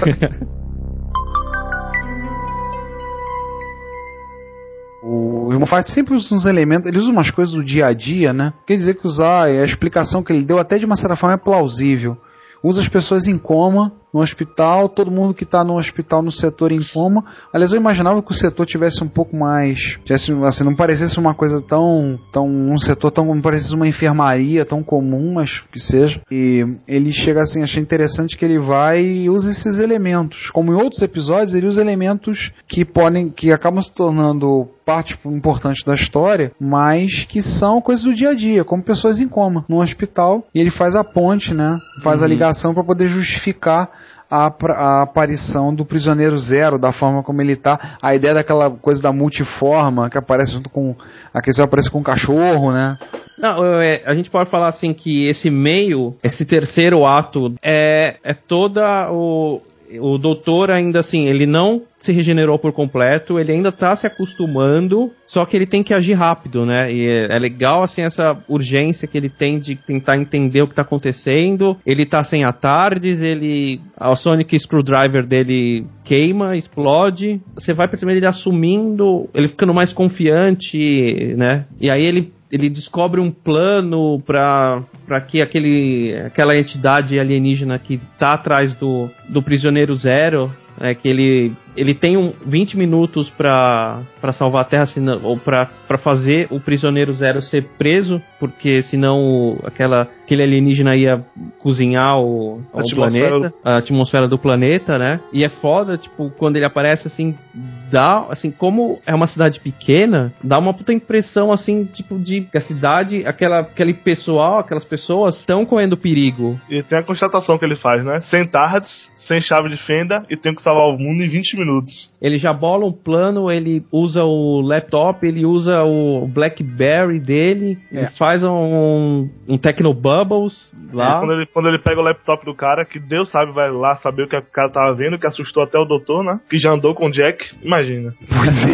O Irmão Fight sempre usa uns elementos, ele usa umas coisas do dia a dia, né? Quer dizer que usar, a explicação que ele deu até de uma certa forma é plausível. Usa as pessoas em coma no hospital, todo mundo que está no hospital no setor em coma. Aliás, eu imaginava que o setor tivesse um pouco mais, tivesse, assim, não parecesse uma coisa tão, tão um setor tão, não parecesse uma enfermaria tão comum, mas que seja. E ele chega assim, achei interessante que ele vai e usa esses elementos. Como em outros episódios, ele usa elementos que podem, que acabam se tornando parte importante da história, mas que são coisas do dia a dia, como pessoas em coma no hospital, e ele faz a ponte, né? Faz uhum. a ligação para poder justificar a, a aparição do Prisioneiro Zero, da forma como ele tá, a ideia daquela coisa da multiforma que aparece junto com, aquele aparece com um cachorro, né? Não, é, a gente pode falar assim que esse meio, esse terceiro ato é, é toda o o doutor ainda assim, ele não se regenerou por completo, ele ainda tá se acostumando, só que ele tem que agir rápido, né? E é, é legal, assim, essa urgência que ele tem de tentar entender o que tá acontecendo. Ele tá sem atardes, ele... o Sonic Screwdriver dele queima, explode. Você vai percebendo ele assumindo, ele ficando mais confiante, né? E aí ele ele descobre um plano para para que aquele, aquela entidade alienígena que tá atrás do, do Prisioneiro Zero, é, que ele, ele tem um, vinte minutos para salvar a Terra, senão, ou para fazer o Prisioneiro Zero ser preso, porque senão aquela, aquele alienígena ia cozinhar o, o planeta, a atmosfera do planeta, né? E é foda, tipo, quando ele aparece, assim, dá, assim, como é uma cidade pequena, dá uma puta impressão, assim, tipo, de que a cidade, aquela, aquele pessoal, aquelas pessoas estão correndo perigo. E tem a constatação que ele faz, né? Sem tardes, sem chave de fenda, e tem que salvar o mundo em vinte minutos. Ele já bola um plano, ele usa o laptop, ele usa o BlackBerry dele, é. ele faz um, um Technobubbles lá. É, quando, ele, quando ele pega o laptop do cara, que Deus sabe, vai lá saber o que o cara tava vendo, que assustou até o doutor, né? Que já andou com o Jack, imagina. Pois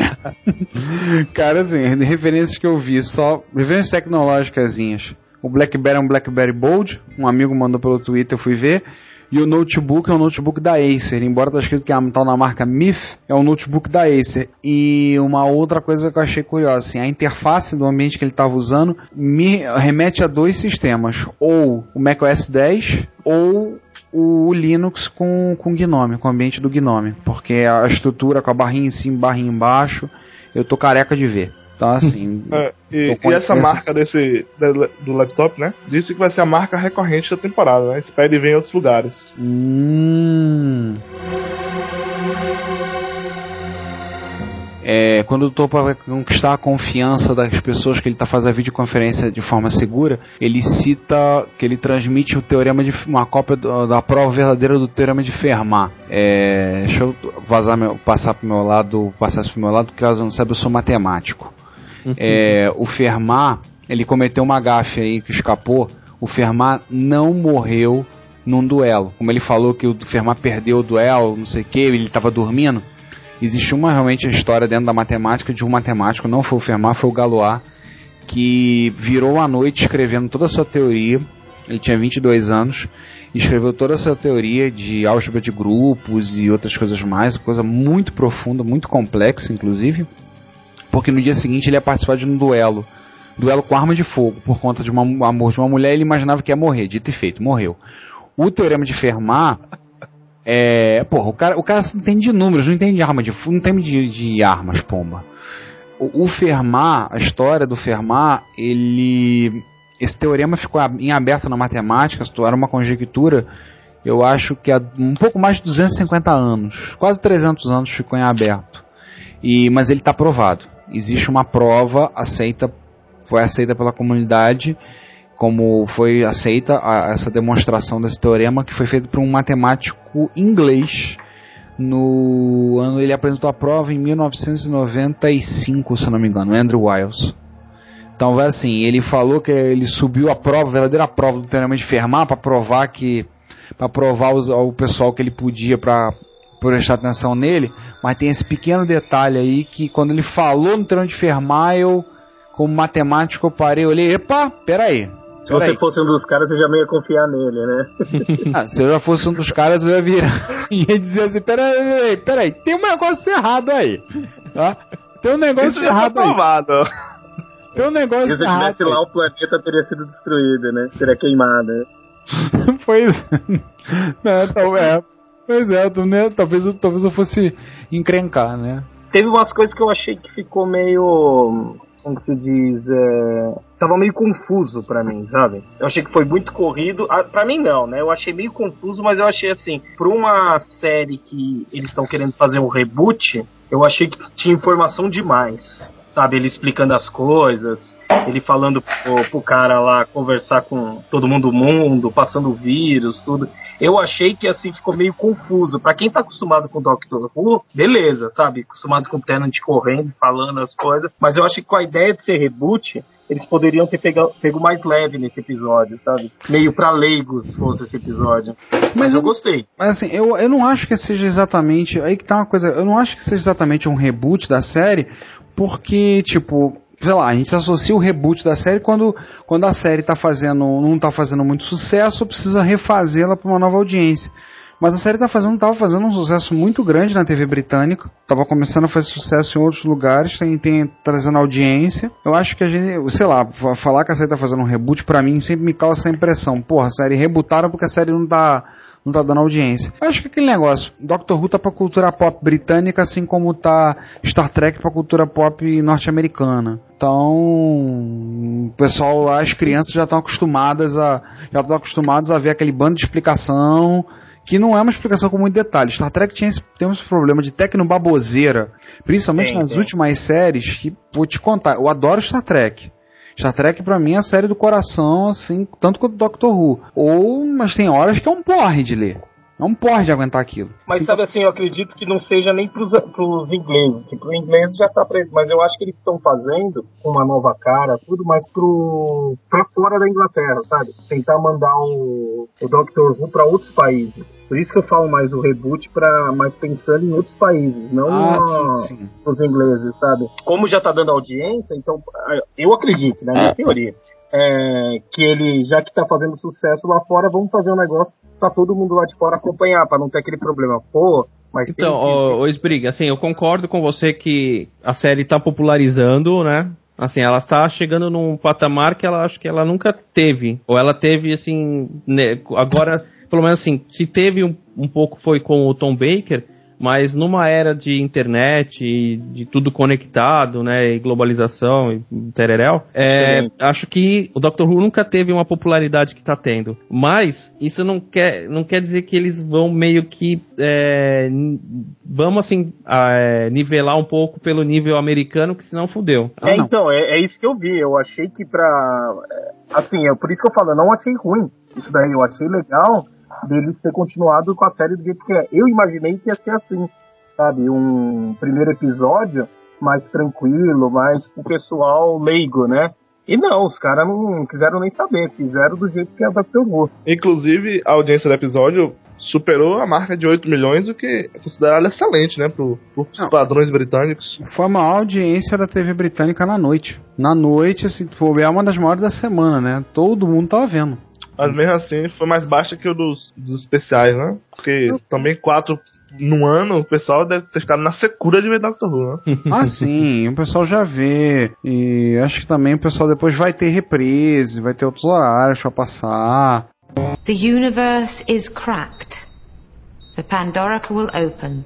é. Cara, assim, referências que eu vi, só referências tecnológicasinhas. O BlackBerry é um BlackBerry Bold, um amigo mandou pelo Twitter, eu fui ver. E o notebook é um notebook da Acer, embora tá escrito que é tal na marca M I F, é um notebook da Acer. E uma outra coisa que eu achei curiosa, assim, a interface do ambiente que ele estava usando me remete a dois sistemas, ou o macOS dez ou o Linux com com Gnome, com o ambiente do Gnome, porque a estrutura com a barrinha em cima, barrinha embaixo, eu tô careca de ver. Então, assim, é, e, e essa marca desse do laptop, né? Disse que vai ser a marca recorrente da temporada, né? Espere e vem em outros lugares. Hum. É, quando o doutor vai conquistar a confiança das pessoas que ele está fazendo a videoconferência de forma segura, ele cita que ele transmite o teorema de uma cópia do, da prova verdadeira do teorema de Fermat. É, deixa eu vazar meu, passar para o meu lado, passar isso para o meu lado, porque caso eu não saiba, eu sou matemático. É, o Fermat, ele cometeu uma gafe aí que escapou. O Fermat não morreu num duelo. Como ele falou que o Fermat perdeu o duelo, não sei o que, ele estava dormindo. Existe uma realmente a história dentro da matemática de um matemático, não foi o Fermat, foi o Galois, que virou a noite escrevendo toda a sua teoria. Ele tinha vinte e dois anos, e escreveu toda a sua teoria de álgebra de grupos e outras coisas mais, coisa muito profunda, muito complexa, inclusive, porque no dia seguinte ele ia participar de um duelo, duelo com arma de fogo, por conta de um amor de uma mulher. Ele imaginava que ia morrer, dito e feito, morreu. O teorema de Fermat, é, porra, o cara, o cara entende de números, não entende de arma de fogo, não entende de, de armas, pomba. O, o Fermat, a história do Fermat, ele... Esse teorema ficou em aberto na matemática, era uma conjectura, eu acho que há um pouco mais de duzentos e cinquenta anos, quase trezentos anos ficou em aberto. E, mas ele está provado. Existe uma prova aceita, foi aceita pela comunidade, como foi aceita a, essa demonstração desse teorema, que foi feita por um matemático inglês. No ano, ele apresentou a prova em mil novecentos e noventa e cinco, se não me engano, Andrew Wiles. Então, assim, ele falou que ele subiu a prova, a verdadeira prova do teorema de Fermat, para provar que, para provar os, ao pessoal que ele podia para prestar atenção nele, mas tem esse pequeno detalhe aí que quando ele falou no teorema de Fermat, eu, como matemático, eu parei, eu olhei, epa, peraí. Se você fosse um dos caras, você já meio ia confiar nele, né? Ah, se eu já fosse um dos caras, eu ia virar e ia dizer assim, peraí, peraí, tem um negócio errado aí, tá? Tem um negócio Isso errado já tá provado. aí. Tem um negócio se errado. Se tivesse lá, o planeta teria sido destruído, né? Seria queimado. Pois é. Não, é. Pois é, né? talvez, eu, talvez eu fosse encrencar, né? Teve umas coisas que eu achei que ficou meio... Como se diz? É... Tava meio confuso pra mim, sabe? Eu achei que foi muito corrido. Ah, pra mim não, né? Eu achei meio confuso, mas eu achei assim... Pra uma série que eles estão querendo fazer um reboot, eu achei que tinha informação demais. Sabe, ele explicando as coisas, ele falando pro, pro cara lá conversar com todo mundo do mundo, passando vírus, tudo. Eu achei que assim ficou meio confuso. Pra quem tá acostumado com o Doctor Who, beleza, sabe? Acostumado com o Tennant correndo, falando as coisas. Mas eu acho que com a ideia de ser reboot, eles poderiam ter pego, pego mais leve nesse episódio, sabe? Meio pra leigos fosse esse episódio. Mas, mas eu, eu gostei. Mas assim, eu, eu não acho que seja exatamente... Aí que tá uma coisa... Eu não acho que seja exatamente um reboot da série, porque, tipo... Sei lá, a gente associa o reboot da série quando, quando a série tá fazendo, não tá fazendo muito sucesso, precisa refazê-la para uma nova audiência. Mas a série tá fazendo, tava fazendo um sucesso muito grande na T V britânica, tava começando a fazer sucesso em outros lugares, tem, tem trazendo audiência. Eu acho que a gente, sei lá, falar que a série tá fazendo um reboot, pra mim sempre me causa essa impressão. Porra, a série rebootaram porque a série não tá... não tá dando audiência. Eu acho que aquele negócio, Doctor Who tá pra cultura pop britânica, assim como tá Star Trek pra cultura pop norte-americana. Então, o pessoal lá, as crianças já estão acostumadas a já estão acostumados a ver aquele bando de explicação, que não é uma explicação com muito detalhe. Star Trek tinha esse, tem esse problema de tecnobaboseira, principalmente sim, nas sim. últimas séries, que vou te contar, eu adoro Star Trek. Star Trek pra mim é a série do coração, assim, tanto quanto Doctor Who. Ou, mas tem horas que é um porre de ler. É um porre de aguentar aquilo. Mas assim, sabe assim, eu acredito que não seja nem pros, pros ingleses. Que pro inglês já tá preso. Mas eu acho que eles estão fazendo com uma nova cara, tudo mais pro, pra fora da Inglaterra, sabe? Tentar mandar o, o Doctor Who pra outros países. Por isso que eu falo mais o reboot, pra, mais pensando em outros países, não ah, a, sim, sim. os ingleses, sabe? Como já tá dando audiência, então eu acredito, né? Minha teoria. É, que ele, já que tá fazendo sucesso lá fora, vamos fazer um negócio pra todo mundo lá de fora acompanhar, pra não ter aquele problema. Pô, mas então, ô, ô Sbrig, assim, eu concordo com você que a série tá popularizando, né? Assim, ela tá chegando num patamar que ela acho que ela nunca teve. Ou ela teve, assim, né, agora, pelo menos assim, se teve um, um pouco foi com o Tom Baker, mas numa era de internet e de tudo conectado, né, e globalização e tereréu, é, acho que o Doctor Who nunca teve uma popularidade que tá tendo. Mas isso não quer, não quer dizer que eles vão meio que é, vamos assim é, nivelar um pouco pelo nível americano, que senão fudeu. Ah, é, então, é, é isso que eu vi. Eu achei que pra... Assim, é por isso que eu falo, eu não achei ruim isso daí. Eu achei legal deles ter continuado com a série do jeito que é. Eu imaginei que ia ser assim, sabe? Um primeiro episódio mais tranquilo, mais pro pessoal leigo, né? E não, os caras não quiseram nem saber, fizeram do jeito que é Doctor Who. Inclusive, a audiência do episódio superou a marca de oito milhões, o que é considerado excelente, né, pro, pros Não. padrões britânicos. Foi a maior audiência da T V britânica na noite. Na noite, assim, é uma das maiores da semana, né? Todo mundo tava vendo. Mas mesmo assim, foi mais baixa que o dos, dos especiais, né? Porque Eu... também quatro no ano, o pessoal deve ter ficado na secura de ver Doctor Who, né? Ah, sim, o pessoal já vê. E acho que também o pessoal depois vai ter reprise, vai ter outros horários pra passar. The universe is cracked. The Pandorica will open.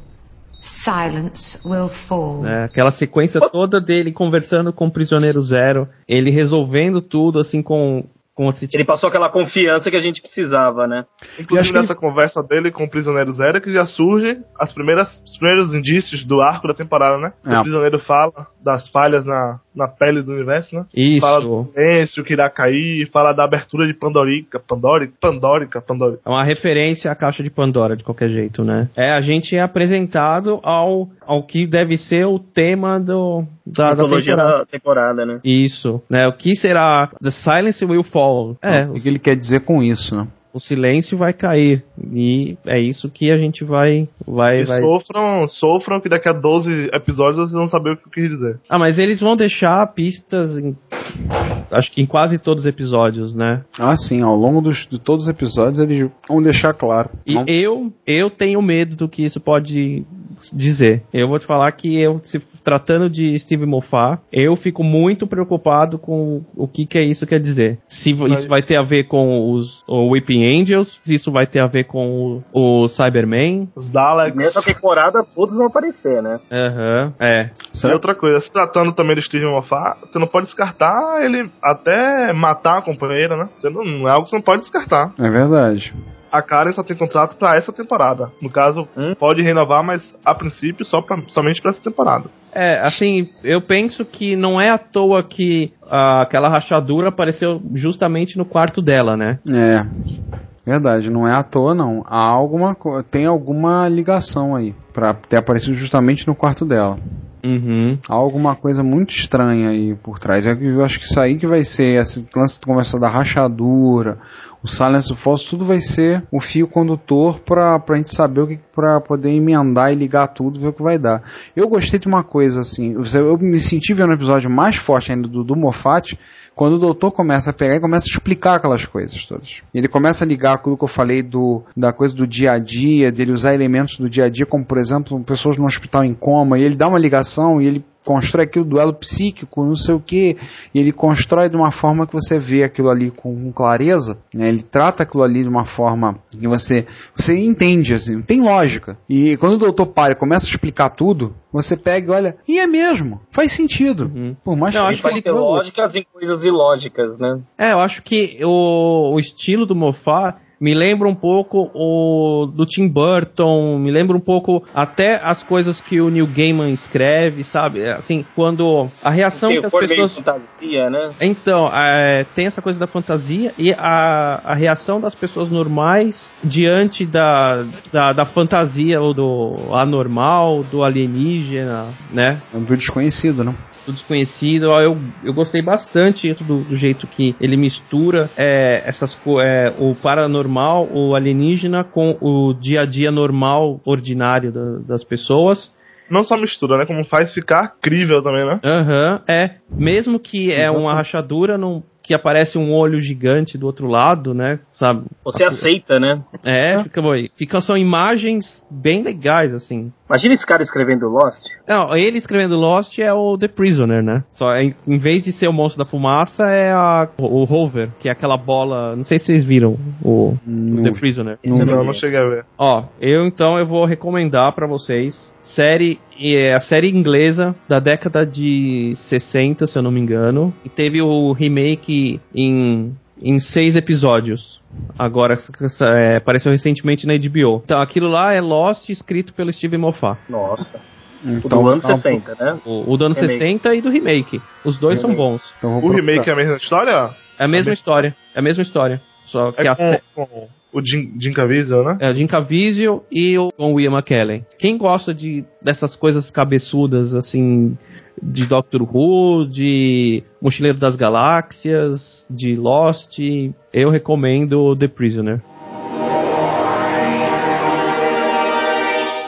Silence will fall. É, aquela sequência toda dele conversando com o Prisioneiro Zero, ele resolvendo tudo assim com... Esse... Ele passou aquela confiança que a gente precisava, né? Inclusive nessa ele... conversa dele com o Prisioneiro Zero que já surgem as primeiras, os primeiros indícios do arco da temporada, né? É. O Prisioneiro fala das falhas na, na pele do universo, né? Isso. Fala do silêncio que irá cair, fala da abertura de Pandorica, Pandorica, Pandorica, Pandorica. É uma referência à caixa de Pandora, de qualquer jeito, né? É, a gente é apresentado ao, ao que deve ser o tema do, da, da temporada. da temporada, né? Isso, né? O que será The Silence Will Fall. É, o que ele quer dizer com isso, né? O silêncio vai cair. E é isso que a gente vai... vai, e vai... Sofram, sofram que daqui a doze episódios vocês vão saber o que eu quis dizer. Ah, mas eles vão deixar pistas em, acho que em quase todos os episódios, né? Ah, sim. Ao longo dos, de todos os episódios eles vão deixar claro. E não... eu, eu tenho medo do que isso pode dizer. Eu vou te falar que eu, se tratando de Steve Moffat, eu fico muito preocupado com o que, que é isso quer dizer. Se mas... isso vai ter a ver com os o Weeping Angels, se isso vai ter a ver com o, o Cyberman. Os Daleks. Nessa temporada todos vão aparecer, né? Aham, uhum, é. E outra coisa, se tratando também do Steve Moffat, você não pode descartar ele até matar a companheira, né? Você não, não é algo que você não pode descartar. É verdade. A Karen só tem contrato pra essa temporada. No caso, hum? pode renovar, mas a princípio só pra, somente pra essa temporada. É, assim, eu penso que não é à toa que ah, aquela rachadura apareceu justamente no quarto dela, né? É, verdade, não é à toa não. Há alguma, tem alguma ligação aí pra ter aparecido justamente no quarto dela. Uhum. Há alguma coisa muito estranha aí por trás. Eu acho que isso aí que vai ser esse lance de conversa da rachadura, o Silence Falls, tudo vai ser o fio condutor pra, pra gente saber o que, pra poder emendar e ligar tudo, ver o que vai dar. Eu gostei de uma coisa assim, eu, eu me senti vendo um episódio mais forte ainda do, do Moffat, quando o doutor começa a pegar e começa a explicar aquelas coisas todas. Ele começa a ligar aquilo que eu falei do, da coisa do dia a dia, dele usar elementos do dia a dia, como por exemplo, pessoas no hospital em coma, e ele dá uma ligação e ele constrói aquilo, duelo psíquico, não sei o que, e ele constrói de uma forma que você vê aquilo ali com clareza, né? Ele trata aquilo ali de uma forma que você, você entende, assim, tem lógica. E quando o doutor para e começa a explicar tudo, você pega e olha, e é mesmo, faz sentido. Uhum. Por mais não, que acho que ele tem lógicas em coisas ilógicas, né? É, eu acho que o, o estilo do Moffat me lembra um pouco o do Tim Burton, me lembra um pouco até as coisas que o Neil Gaiman escreve, sabe? Assim, quando a reação que as pessoas... fantasia, né? Então, é, tem essa coisa da fantasia e a, a reação das pessoas normais diante da, da, da fantasia ou do anormal, do alienígena, né? Do desconhecido, né? Do desconhecido, eu, eu gostei bastante do, do jeito que ele mistura é, essas é, o paranormal, o alienígena com o dia a dia normal, ordinário da, das pessoas. Não só mistura, né? Como faz ficar crível também, né? Aham, uhum, é. Mesmo que é uma rachadura, não, que aparece um olho gigante do outro lado, né? Sabe? Você aceita, né? É, fica, fica, são imagens bem legais, assim. Imagina esse cara escrevendo Lost. Não, ele escrevendo Lost é o The Prisoner, né? Só em, em vez de ser o monstro da fumaça, é a, o, o Rover, que é aquela bola. Não sei se vocês viram o, o The Prisoner. Não, não, não cheguei a ver. Ó, eu então eu vou recomendar pra vocês série, é a série inglesa da década de sessenta, se eu não me engano, e teve o remake em, em seis episódios. Agora, é, apareceu recentemente na H B O. Então, aquilo lá é Lost, escrito pelo Steve Moffat. Nossa. Então, o do ano sessenta, né? O, o do ano remake. sessenta e do remake. Os dois remake. são bons. Então, o remake é a mesma história? É a mesma é história. É a mesma história. Só que é a sé... com o Jim, Jim Caviezel, né? É, o Jim Caviezel e o Ian McKellen. Quem gosta de, dessas coisas cabeçudas, assim, de Doctor Who, de Mochileiro das Galáxias, de Lost, eu recomendo The Prisoner.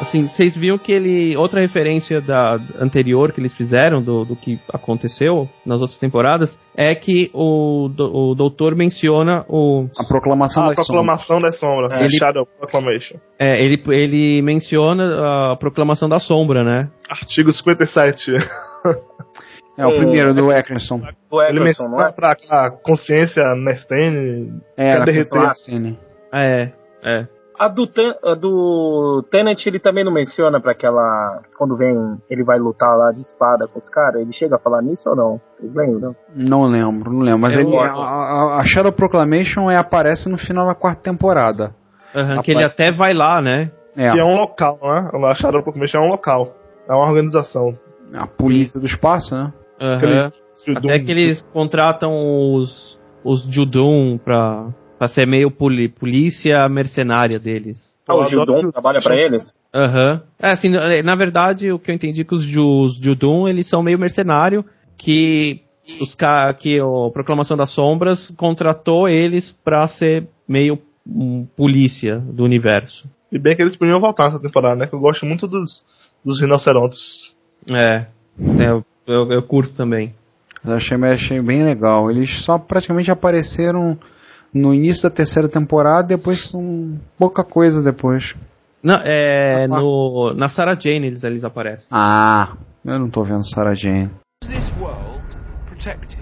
assim, vocês viram que ele... Outra referência da anterior que eles fizeram, do, do que aconteceu nas outras temporadas, é que o, o doutor menciona o... A proclamação a das proclamação sombras. das sombras. É. Ele... Shadow Proclamation. É, ele, ele menciona a proclamação da sombra, né? Artigo cinquenta e sete. É, o primeiro, do Eccleston. Do Ele Eccleston, não menciona é? pra a consciência Nestene É, era derreter. Nestene. É, é. A do, Ten, a do Tenet, ele também não menciona pra aquela... Quando vem, ele vai lutar lá de espada com os caras, ele chega a falar nisso ou não? Vocês lembram? Não lembro, não lembro. Mas Eu ele, a, gosto. a, a Shadow Proclamation é, aparece no final da quarta temporada. Uhum, que ele até vai lá, né? É, Que é um local, né? A Shadow Proclamation é um local. É uma organização. a polícia do espaço, né? Uhum. Aquele- Até que eles contratam os, os Judum pra, pra ser meio poli, polícia mercenária deles. Ah, o Judon trabalha pra eles? Aham. É, assim, na verdade, o que eu entendi é que os, Ju- os Judum, eles são meio mercenário, que os ca- que a Proclamação das Sombras contratou eles pra ser meio um, polícia do universo. E bem que eles podiam voltar nessa temporada, né? Que eu gosto muito dos, dos rinocerontes. É, é eu, eu, eu curto também. Eu achei, achei bem legal. Eles só praticamente apareceram no início da terceira temporada, depois são pouca coisa depois. Não, é, no, na Sarah Jane eles, eles aparecem. Ah, eu não tô vendo Sarah Jane. Is this world protected?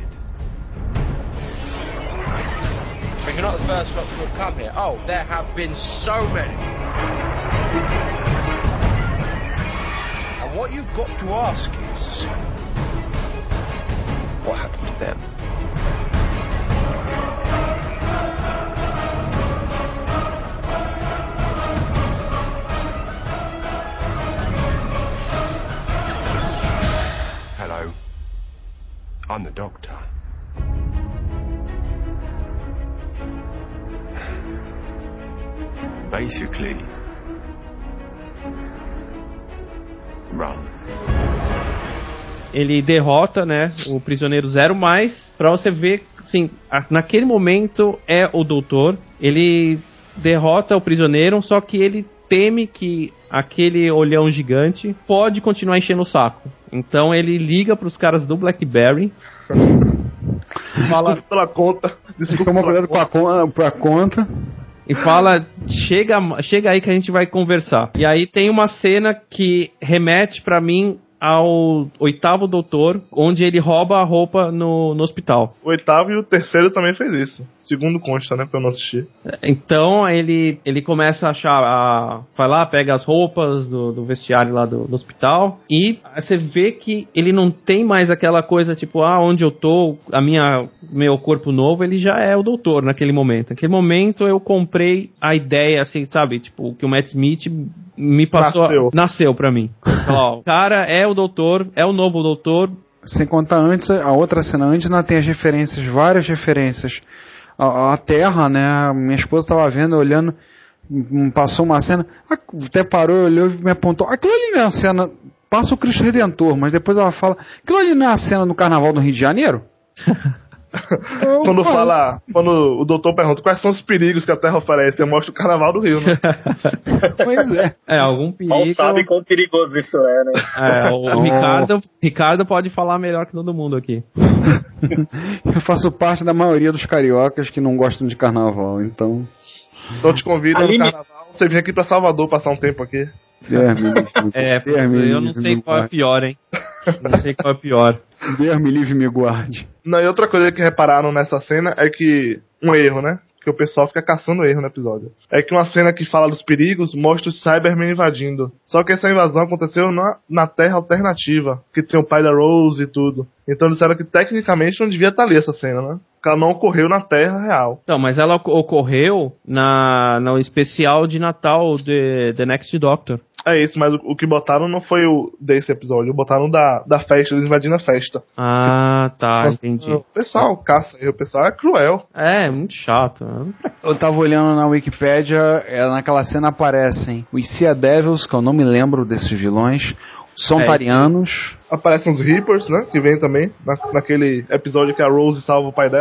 But you're not the first lot to have come here. Oh, there have been so many. And what you've got to ask is, what happened to them? Hello. I'm the doctor. Basically, run. Ele derrota, né, o Prisioneiro Zero, mas pra você ver, assim, a- naquele momento é o doutor, ele derrota o prisioneiro, só que ele teme que aquele olhão gigante pode continuar enchendo o saco. Então ele liga pros caras do BlackBerry. Fala pela conta. Desculpa Toma pela cuidado com a, con- com a conta. E fala, chega, chega aí que a gente vai conversar. E aí tem uma cena que remete pra mim ao oitavo doutor, onde ele rouba a roupa no, no hospital. O oitavo e o terceiro também fez isso. Segundo consta, né? Porque eu não assisti. Então ele, ele começa a achar, a, vai lá, pega as roupas do, do vestiário lá do, do hospital, e você vê que ele não tem mais aquela coisa tipo, ah, onde eu tô, a minha, meu corpo novo, ele já é o doutor naquele momento. Naquele momento eu comprei a ideia, assim, sabe, tipo, que o Matt Smith me passou, Nasceu. nasceu pra mim. Ó, o cara é o doutor, é o novo doutor. Sem contar antes, a outra cena antes, ela tem as referências, várias referências. A, a Terra, né? Minha esposa estava vendo, olhando, hum, passou uma cena, até parou, olhou e me apontou. Aquilo ali não é a cena, passa o Cristo Redentor, mas depois ela fala, aquilo ali não é a cena do Carnaval do Rio de Janeiro? Quando fala, quando o doutor pergunta quais são os perigos que a Terra oferece, eu mostro o Carnaval do Rio, né? Pois é. É, algum perigo. Mal sabe quão perigoso isso é, né? É, o, o Ricardo, Ricardo pode falar melhor que todo mundo aqui. Eu faço parte da maioria dos cariocas que não gostam de carnaval, então... Então eu te convido Aline... no Carnaval, você vem aqui pra Salvador passar um tempo aqui. Deus me livre. É, Deus me eu não livre, sei me qual é guarde. pior, hein? Não sei qual é pior. Deus me livre e me guarde. Não, e outra coisa que repararam nessa cena é que um erro, né? Que o pessoal fica caçando erro no episódio. É que uma cena que fala dos perigos mostra os Cybermen invadindo. Só que essa invasão aconteceu na, na Terra alternativa, que tem o pai da Rose e tudo. Então eles disseram que tecnicamente não devia estar ali essa cena, né? Porque ela não ocorreu na Terra real. Não, mas ela oc- ocorreu na, no especial de Natal de The Next Doctor. É isso, mas o, o que botaram não foi o desse episódio, botaram da, da festa, eles invadindo a festa. Ah, tá, Nossa, entendi. O pessoal caça aí, o pessoal é cruel. É, muito chato. Eu tava olhando na Wikipédia, é, naquela cena aparecem os Sea Devils, que eu não me lembro desses vilões, os Sontarianos. Aparecem os Reapers, né? Que vem também na, naquele episódio que a Rose salva o pai dela.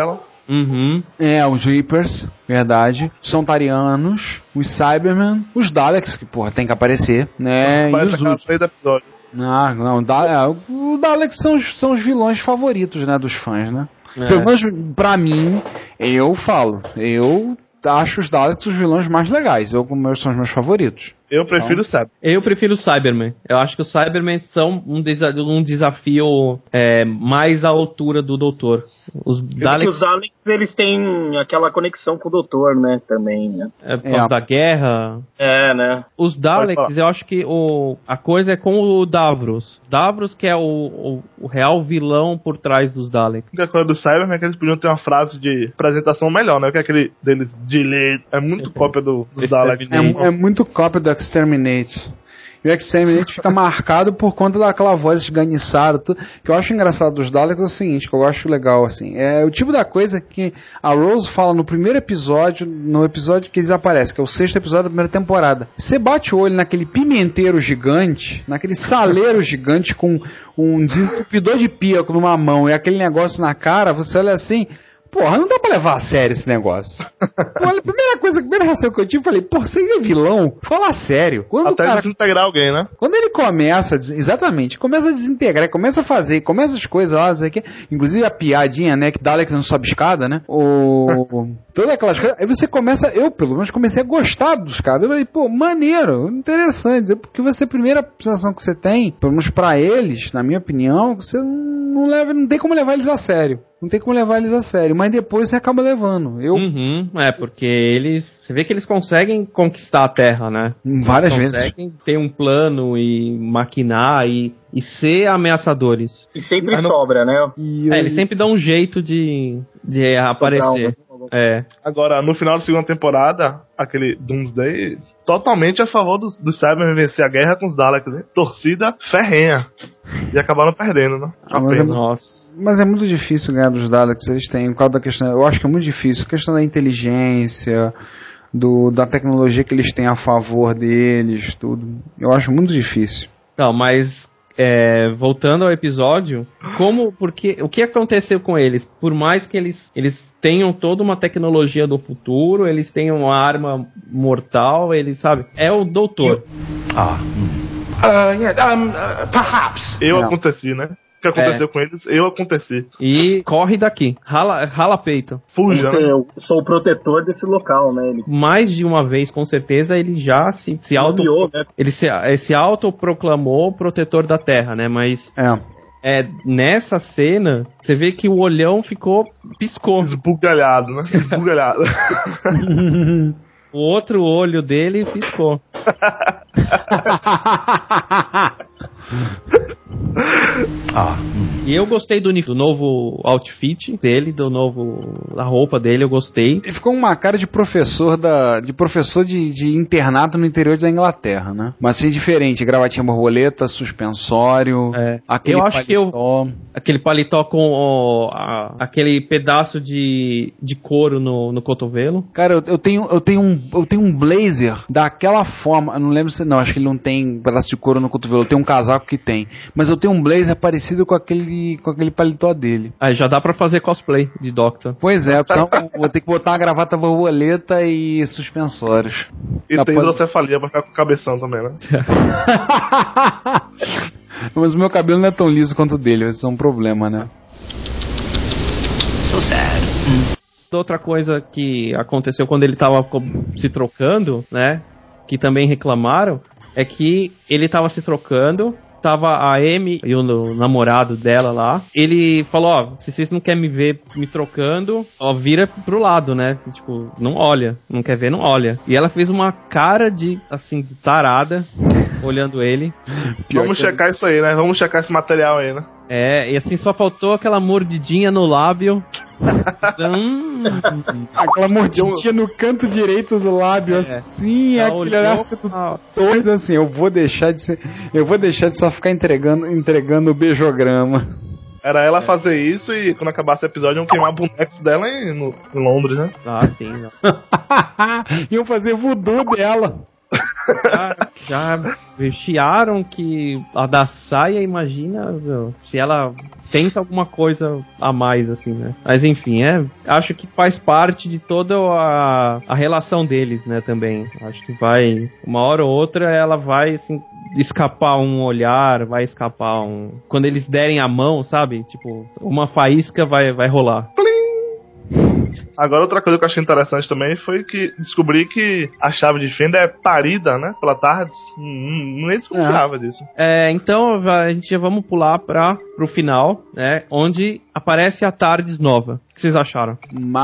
Uhum. É, os Reapers, verdade. Sontarianos, os Cybermen, os Daleks, que porra tem que aparecer, né? Vai e os últimos. episódio. Ah, não, da, é, o Daleks são, os- são os vilões favoritos, né, dos fãs, né? É. Pelo menos pra mim, eu falo, eu acho os Daleks os vilões mais legais, eu, meus, são os meus favoritos. Eu prefiro o Cyber. Eu prefiro o Cybermen. Eu acho que os Cybermen são um, desa- um desafio é, mais à altura do Doutor. Os Porque Daleks, os Daleks, eles têm aquela conexão com o Doutor, né, também, né? é, por causa É. da guerra. É, né? Os Daleks, eu acho que o, a coisa é com o Davros. Davros que é o, o, o real vilão por trás dos Daleks. A única coisa do Cyberman é que eles podiam ter uma frase de apresentação melhor, né? Que é aquele deles, delete, é muito cópia do, dos Daleks. É, é muito cópia do Exterminate. E o Exterminate fica marcado por conta daquela voz esganiçada. tudo. O que eu acho engraçado dos Daleks é o seguinte, que eu acho legal, assim. É o tipo da coisa que a Rose fala no primeiro episódio, no episódio que eles aparecem, que é o sexto episódio da primeira temporada. Você bate o olho naquele pimenteiro gigante, naquele saleiro gigante com um desentupidor de pia numa mão e aquele negócio na cara, você olha assim... Porra, não dá pra levar a sério esse negócio. Olha, a primeira coisa, a primeira reação que eu tive, falei, pô, você é vilão? Fala sério. Quando Até o cara, desintegrar alguém, né? quando ele começa, a des- exatamente, começa a desintegrar, começa a fazer, começa as coisas lá, não sei o quê, inclusive a piadinha, né, que Dalek não sobe escada, né, o... todas aquelas coisas, aí você começa, eu pelo menos comecei a gostar dos caras, eu falei, pô, maneiro, interessante, porque você, a primeira sensação que você tem, pelo menos pra eles, na minha opinião, você não leva, não tem como levar eles a sério. Não tem como levar eles a sério, mas depois você acaba levando. Eu Uhum, é, porque eles... Você vê que eles conseguem conquistar a Terra, né? várias Eles vezes. conseguem ter um plano e maquinar e, e ser ameaçadores. E sempre Mas não- sobra, né? E É, eu- eles sempre dão um jeito de, de aparecer. É. Agora, no final da segunda temporada, aquele Doomsday, totalmente a favor dos, dos Cybermen vencer a guerra com os Daleks, né? Torcida ferrenha. E acabaram perdendo, né? Ah, mas, é, Apenas. Nossa. mas é muito difícil ganhar dos Daleks. Eles têm, por causa da questão. Eu acho que é muito difícil. A questão da inteligência, do, da tecnologia que eles têm a favor deles, tudo. Eu acho muito difícil. Não, mas é, voltando ao episódio, como, porque, o que aconteceu com eles? Por mais que eles, eles tenham toda uma tecnologia do futuro, eles tenham uma arma mortal, eles, sabe? É o doutor. Ah. Uh, yes, um, uh, perhaps. Eu Não. aconteci, né? O que aconteceu É. com eles, eu aconteci. E corre daqui, rala, rala peito. Fuja, né? Eu sou o protetor desse local, né? Ele Mais de uma vez, com certeza, ele já se, se auto... nomeou, né? Ele se, eh, se autoproclamou protetor da Terra, né? Mas É. é, nessa cena, você vê que o olhão ficou... piscou. Esbugalhado, né? Esbugalhado. O outro olho dele piscou. Ah. E eu gostei do, uni- do novo outfit dele, do novo... da roupa dele, eu gostei. Ele ficou com uma cara de professor da, de professor de, de internato no interior da Inglaterra, né? Mas assim, diferente, gravatinha borboleta, suspensório, É. aquele Eu acho que eu- paletó. Aquele paletó com o, a- aquele pedaço de, de couro no, no cotovelo. Cara, eu, eu tenho, eu, tenho um, eu tenho um blazer daquela forma. Eu não lembro se. Não, acho que ele não tem pedaço de couro no cotovelo. Eu tenho um casaco que tem. Mas eu tenho um blazer parecido com aquele, com aquele paletó dele. Aí já dá pra fazer cosplay de Doctor. Pois é, então, vou ter que botar uma gravata borboleta e suspensórios. E Não, tem pode- hidrocefalia pra ficar com o cabeção também, né? Mas o meu cabelo não é tão liso quanto o dele, isso é um problema, né? So sad. Outra coisa que aconteceu quando ele tava co- se trocando, né? Que também reclamaram, é que ele tava se trocando, tava a Amy e o no- namorado dela lá. Ele falou, ó, se vocês não querem me ver me trocando, ó, vira pro lado, né? Tipo, não olha, não quer ver, não olha. E ela fez uma cara de, assim, de tarada, olhando ele. Vamos que- checar isso aí, né? Vamos checar esse material aí, né? É, e assim, só faltou aquela mordidinha no lábio. Hum, Aquela mordidinha no canto direito do lábio, assim, ela aquele olhou, olhar sedutor, assim, eu vou deixar de ser, eu vou deixar de só ficar entregando, entregando o beijograma. Era ela fazer isso e quando acabasse o episódio iam queimar bonecos dela em, no, em Londres, né? Ah, sim. Não. Iam fazer voodoo dela. Já, já chiaram que a da saia, imagina, meu, se ela tenta alguma coisa a mais, assim, né? Mas enfim, é, acho que faz parte de toda a, a relação deles, né, também. Acho que vai, uma hora ou outra, ela vai, assim, escapar um olhar, vai escapar um... Quando eles derem a mão, sabe? Tipo, uma faísca vai, vai rolar. Agora, outra coisa que eu achei interessante também foi que descobri que a chave de fenda é parida, né, pela TARDIS. Hum, nem desconfiava é. disso. É, então a gente já vamos pular para pro final, né, onde aparece a TARDIS nova. O que vocês acharam?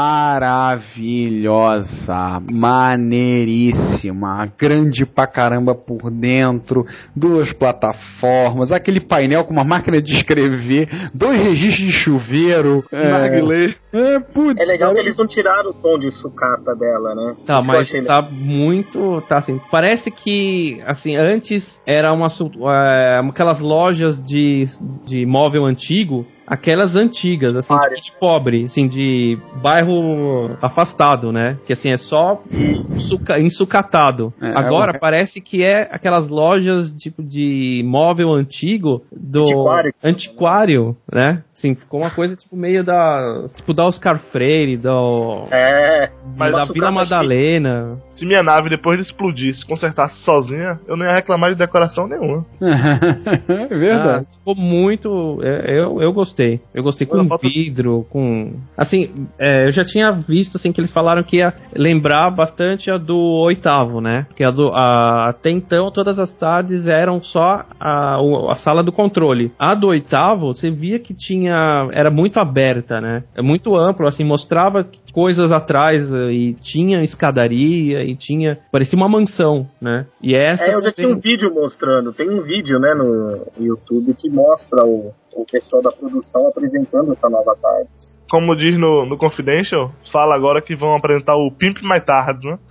Maravilhosa, maneiríssima, grande pra caramba por dentro, duas plataformas, aquele painel com uma máquina de escrever, dois registros de chuveiro, Nagley. É, é, putz, é legal cara. que eles não tiraram o tom de sucata dela, né? Tá, Isso mas tá muito, tá assim, parece que, assim, antes era uma, é, aquelas lojas de, de móvel antigo, aquelas antigas, assim, de, de pobre, assim, de bairro afastado, né? Que, assim, é só suca, ensucatado. É, Agora, é uma... parece que é aquelas lojas, tipo, de móvel antigo do... Antiquário. Antiquário, né? Assim, ficou uma coisa, tipo, meio da... Tipo, da Oscar Freire, do... É... Mas da Vila Madalena. Se minha nave, depois de explodir, se consertasse sozinha, eu não ia reclamar de decoração nenhuma. É verdade. Ah, ficou muito... Eu, eu gostei. Eu gostei com falta... vidro, com... Assim, é, eu já tinha visto, assim, que eles falaram que ia lembrar bastante a do oitavo, né? Porque a do, a, até então, todas as tardes eram só a, a sala do controle. A do oitavo, você via que tinha... Era muito aberta, né? É muito amplo, assim, mostrava coisas atrás e tinha escadaria e tinha... Parecia uma mansão, né? E essa... É, eu já tinha um vídeo mostrando. Tem um vídeo, né, no YouTube que mostra o... o pessoal da produção apresentando essa nova TARDIS. Como diz no, no Confidential, fala agora que vão apresentar o Pimp My TARDIS, né?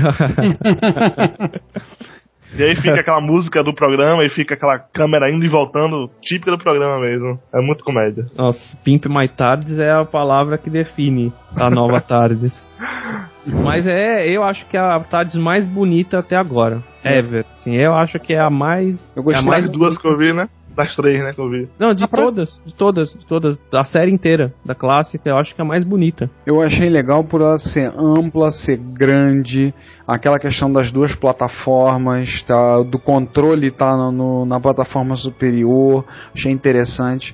E aí fica aquela música do programa e fica aquela câmera indo e voltando, típica do programa mesmo. É muito comédia. Nossa, Pimp My TARDIS é a palavra que define a nova TARDIS. Mas é, eu acho que é a TARDIS mais bonita até agora. Ever. Sim, eu acho que é a mais... Eu gostei é a mais das duas que eu vi, né? Das três, né, que eu vi. Não, de ah, todas, de todas, de todas, da série inteira, da clássica, eu acho que é a mais bonita. Eu achei legal por ela ser ampla, ser grande, aquela questão das duas plataformas, tá, do controle tá no, no, na plataforma superior, achei interessante.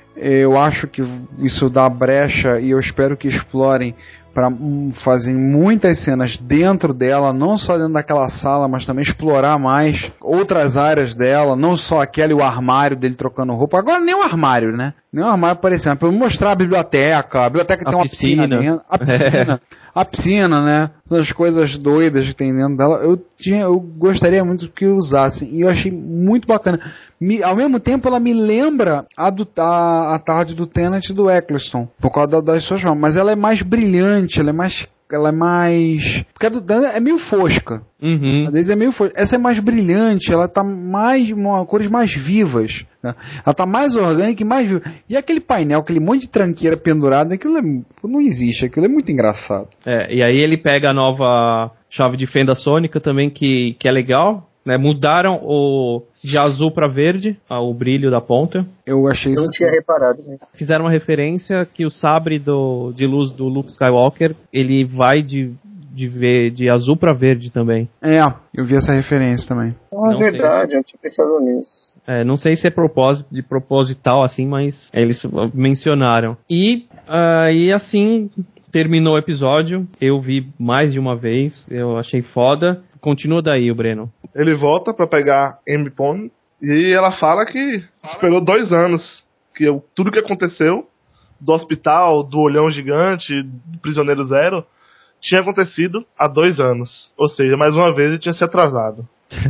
Eu acho que isso dá brecha e eu espero que explorem para fazer muitas cenas dentro dela, não só dentro daquela sala, mas também explorar mais outras áreas dela, não só aquela e o armário dele trocando roupa. Agora nem o armário, né? Nem o armário aparecendo. Para mostrar a biblioteca, a biblioteca tem uma piscina, piscina dentro. A piscina, é. a piscina, né? Essas coisas doidas que tem dentro dela. Eu, tinha, eu gostaria muito que usassem. E eu achei muito bacana. Me, ao mesmo tempo, ela me lembra a, do, a, a tarde do Tennant e do Eccleston, por causa da, das suas formas. Mas ela é mais brilhante, ela é mais... Ela é mais... Porque a do Tennant é meio fosca. Uhum. Às vezes é meio fosca. Essa é mais brilhante, ela tá mais... Uma, cores mais vivas. Né? Ela tá mais orgânica e mais viva. E aquele painel, aquele monte de tranqueira pendurada, aquilo é, não existe, aquilo é muito engraçado. É, e aí ele pega a nova chave de fenda sônica também, que, que é legal. Né, mudaram o de azul para verde, o brilho da ponta. Eu achei isso. Não tinha reparado nisso. Fizeram uma referência que o sabre do, de luz do Luke Skywalker, ele vai de, de, ver, de azul para verde também. É, eu vi essa referência também. Ah, é verdade, eu tinha pensado nisso. É, não sei se é propósito, de proposital assim, mas eles mencionaram. E, uh, e assim terminou o episódio. Eu vi mais de uma vez, eu achei foda. Continua daí, o Breno. Ele volta pra pegar Amy Pond e ela fala que esperou dois anos. Que eu, tudo que aconteceu do hospital, do olhão gigante, do prisioneiro zero, tinha acontecido há dois anos. Ou seja, mais uma vez ele tinha se atrasado.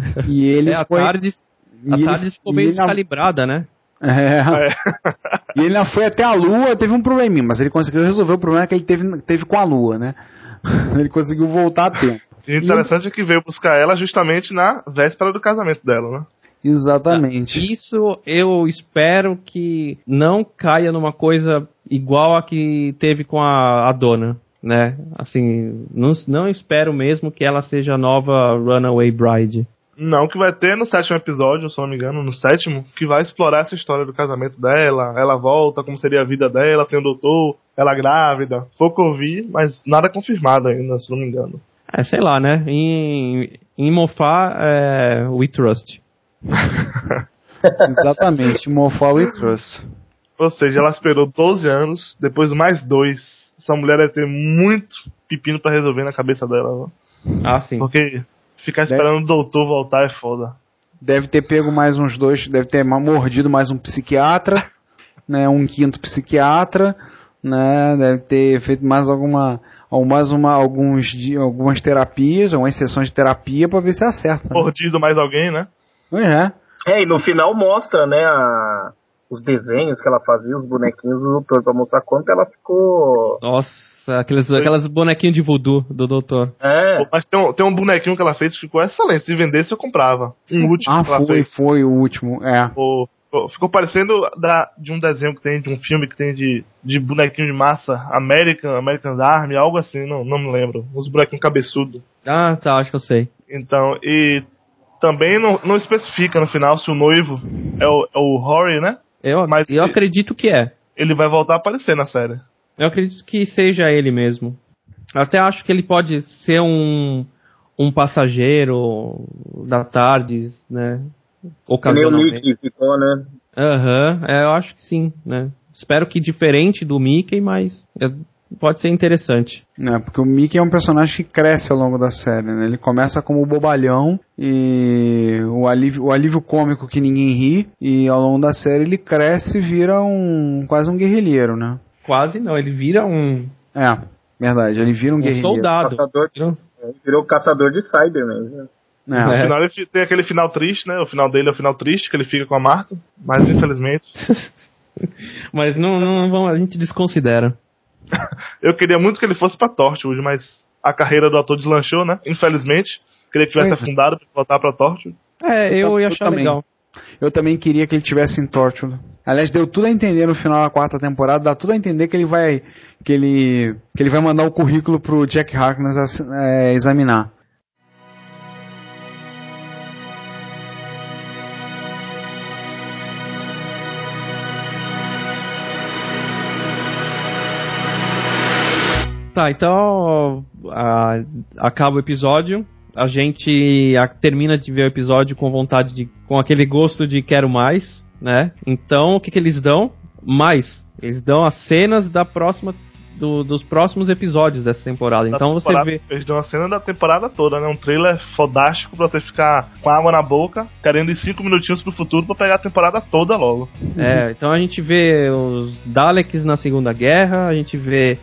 E ele é, a foi... TARDIS, a e TARDIS ficou meio descalibrada, né? É. é. E ele não foi até a Lua, teve um probleminha, mas ele conseguiu resolver o problema que ele teve, teve com a Lua, né? Ele conseguiu voltar a tempo. E o interessante e... é que veio buscar ela justamente na véspera do casamento dela, né? Exatamente. Ah, isso eu espero que não caia numa coisa igual a que teve com a, a dona, né? Assim, não, não espero mesmo que ela seja a nova Runaway Bride. Não, que vai ter no sétimo episódio, se não me engano, no sétimo, que vai explorar essa história do casamento dela, ela volta, como seria a vida dela, sem o doutor, ela grávida. Foi o que eu vi, mas nada confirmado ainda, se não me engano. É, sei lá, né? Em, em Mofá, é, We Trust. Exatamente, Mofá We Trust. Ou seja, ela esperou doze anos, depois mais dois. Essa mulher deve ter muito pepino pra resolver na cabeça dela. Né? Ah, sim. Porque ficar esperando deve... o doutor voltar é foda. Deve ter pego mais uns dois, deve ter mordido mais um psiquiatra, né? Um quinto psiquiatra, né? Deve ter feito mais alguma... ou mais uma, alguns, algumas terapias, algumas sessões de terapia pra ver se acerta. Né? Mordido mais alguém, né? É. É, e no final mostra, né, a, os desenhos que ela fazia, os bonequinhos do doutor, pra mostrar quanto ela ficou... Nossa, aqueles, aquelas bonequinhos de voodoo do doutor. É. Mas tem um, tem um bonequinho que ela fez que ficou excelente. Se vendesse, eu comprava. Um último ah, que ela foi, fez. foi o último, é. Ficou, ficou, ficou parecendo da, de um desenho que tem, de um filme que tem de, de bonequinho de massa, American, American Army, algo assim, não, não me lembro. Uns bonequinhos cabeçudos. Ah, tá, acho que eu sei. Então, e também não, não especifica no final se o noivo é o, é o Rory, né? Eu, Mas eu acredito que é. Ele vai voltar a aparecer na série. Eu acredito que seja ele mesmo. Eu até acho que ele pode ser um, um passageiro da Tardes, né? Ocasionalmente. Nem o Mickey ficou, né? Aham, uhum, é, eu acho que sim, né? Espero que diferente do Mickey, mas é, pode ser interessante. É, porque o Mickey é um personagem que cresce ao longo da série, né? Ele começa como bobalhão e o alívio, o alívio cômico que ninguém ri, e ao longo da série ele cresce e vira um quase um guerrilheiro, né? Quase não, ele vira um... É, verdade, ele vira um, um guerrilheiro. soldado. Caçador, virou... Ele virou caçador de Cybermen, né? É. No final ele tem aquele final triste, né? O final dele é o final triste, que ele fica com a Marta, mas infelizmente... mas não, não vamos, a gente desconsidera. Eu queria muito que ele fosse pra Torchwood, mas a carreira do ator deslanchou, né? Infelizmente. Queria que tivesse pois afundado pra voltar pra Torchwood. É, eu ia achar eu legal. Eu também queria que ele tivesse em Torchwood. Aliás, deu tudo a entender no final da quarta temporada, dá tudo a entender que ele vai que ele, que ele vai mandar o currículo pro Jack Harkness é, examinar. Tá, então a, acaba o episódio, a gente a, termina de ver o episódio com vontade de, com aquele gosto de quero mais, né? Então o que que eles dão? Mais. Eles dão as cenas da próxima, do, dos próximos episódios dessa temporada. Da então temporada, você vê. Eles dão a cena da temporada toda, né? Um trailer fodástico pra você ficar com água na boca, querendo ir cinco minutinhos pro futuro pra pegar a temporada toda logo. É, então a gente vê os Daleks na Segunda Guerra, a gente vê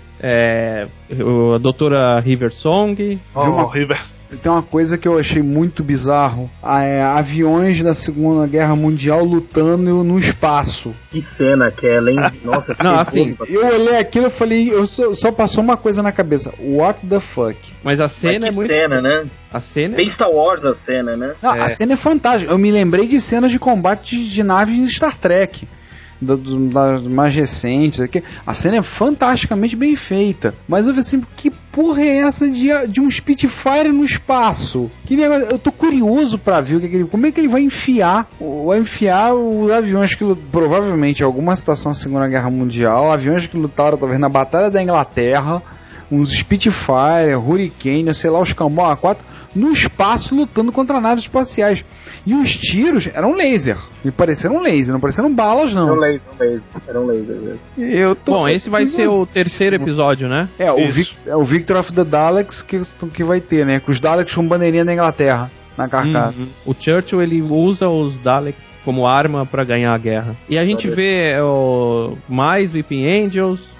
é, a doutora River Song. Oh, uma... River. Tem uma coisa que eu achei muito bizarro. É, aviões da Segunda Guerra Mundial lutando no espaço. Que cena que é, hein? Nossa, que não, assim, eu olhei aquilo e falei, eu só, só passou uma coisa na cabeça. What the fuck? Mas a cena Mas é muito... cena, né? A cena Bem Star Wars a cena, né? Não, é. A cena é fantástica. Eu me lembrei de cenas de combate de, de naves em Star Trek. Das da, mais recentes aqui. A cena é fantasticamente bem feita, mas eu falei assim, que porra é essa de, de um Spitfire no espaço? Que negócio, eu tô curioso pra ver o que, é que ele, como é que ele vai enfiar vai enfiar os aviões que provavelmente em alguma situação da Segunda Guerra Mundial, aviões que lutaram talvez na Batalha da Inglaterra, uns Spitfire, Hurricane, sei lá, os Cambó A quatro no espaço lutando contra naves espaciais. E os tiros eram laser. Me pareceram um laser, não pareceram balas, não. Era um laser, um laser. Era um laser. Eu tô Bom, esse vai ser o terceiro episódio, né? É, o, Vic, é o Victor of the Daleks que, que vai ter, né? Com os Daleks com bandeirinha da Inglaterra na carcaça. Uhum. O Churchill, ele usa os Daleks como arma pra ganhar a guerra. E a gente vê o, mais Weeping Angels,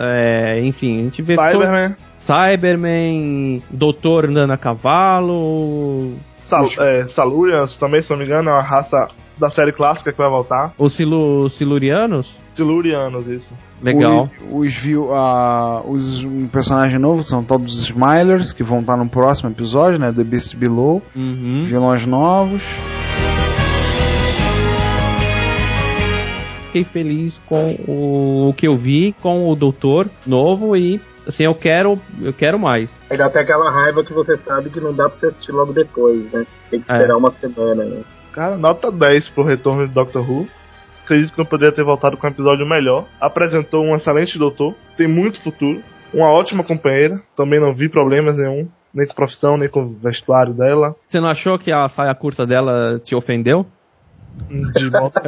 é, enfim, a gente vê... Cyberman. Todo... Cyberman, Doutor andando a cavalo... Sal, é, Salurians também, se não me engano, é uma raça da série clássica que vai voltar. Os Silu, Silurianos? Silurianos, isso. Legal. Os, os, uh, os um personagem novo são todos os Smilers, que vão estar no próximo episódio, né? The Beast Below. Uhum. Vilões novos. fiquei feliz com o, o que eu vi, com o Doutor novo e assim, eu quero, eu quero mais. Aí dá até aquela raiva que você sabe que não dá pra você assistir logo depois, né? Tem que esperar é. uma semana, né? Cara, nota dez pro retorno de Doctor Who. Acredito que não poderia ter voltado com um episódio melhor. Apresentou um excelente doutor, tem muito futuro, uma ótima companheira, também não vi problemas nenhum, nem com profissão, nem com o vestuário dela. Você não achou que a saia curta dela te ofendeu? De volta.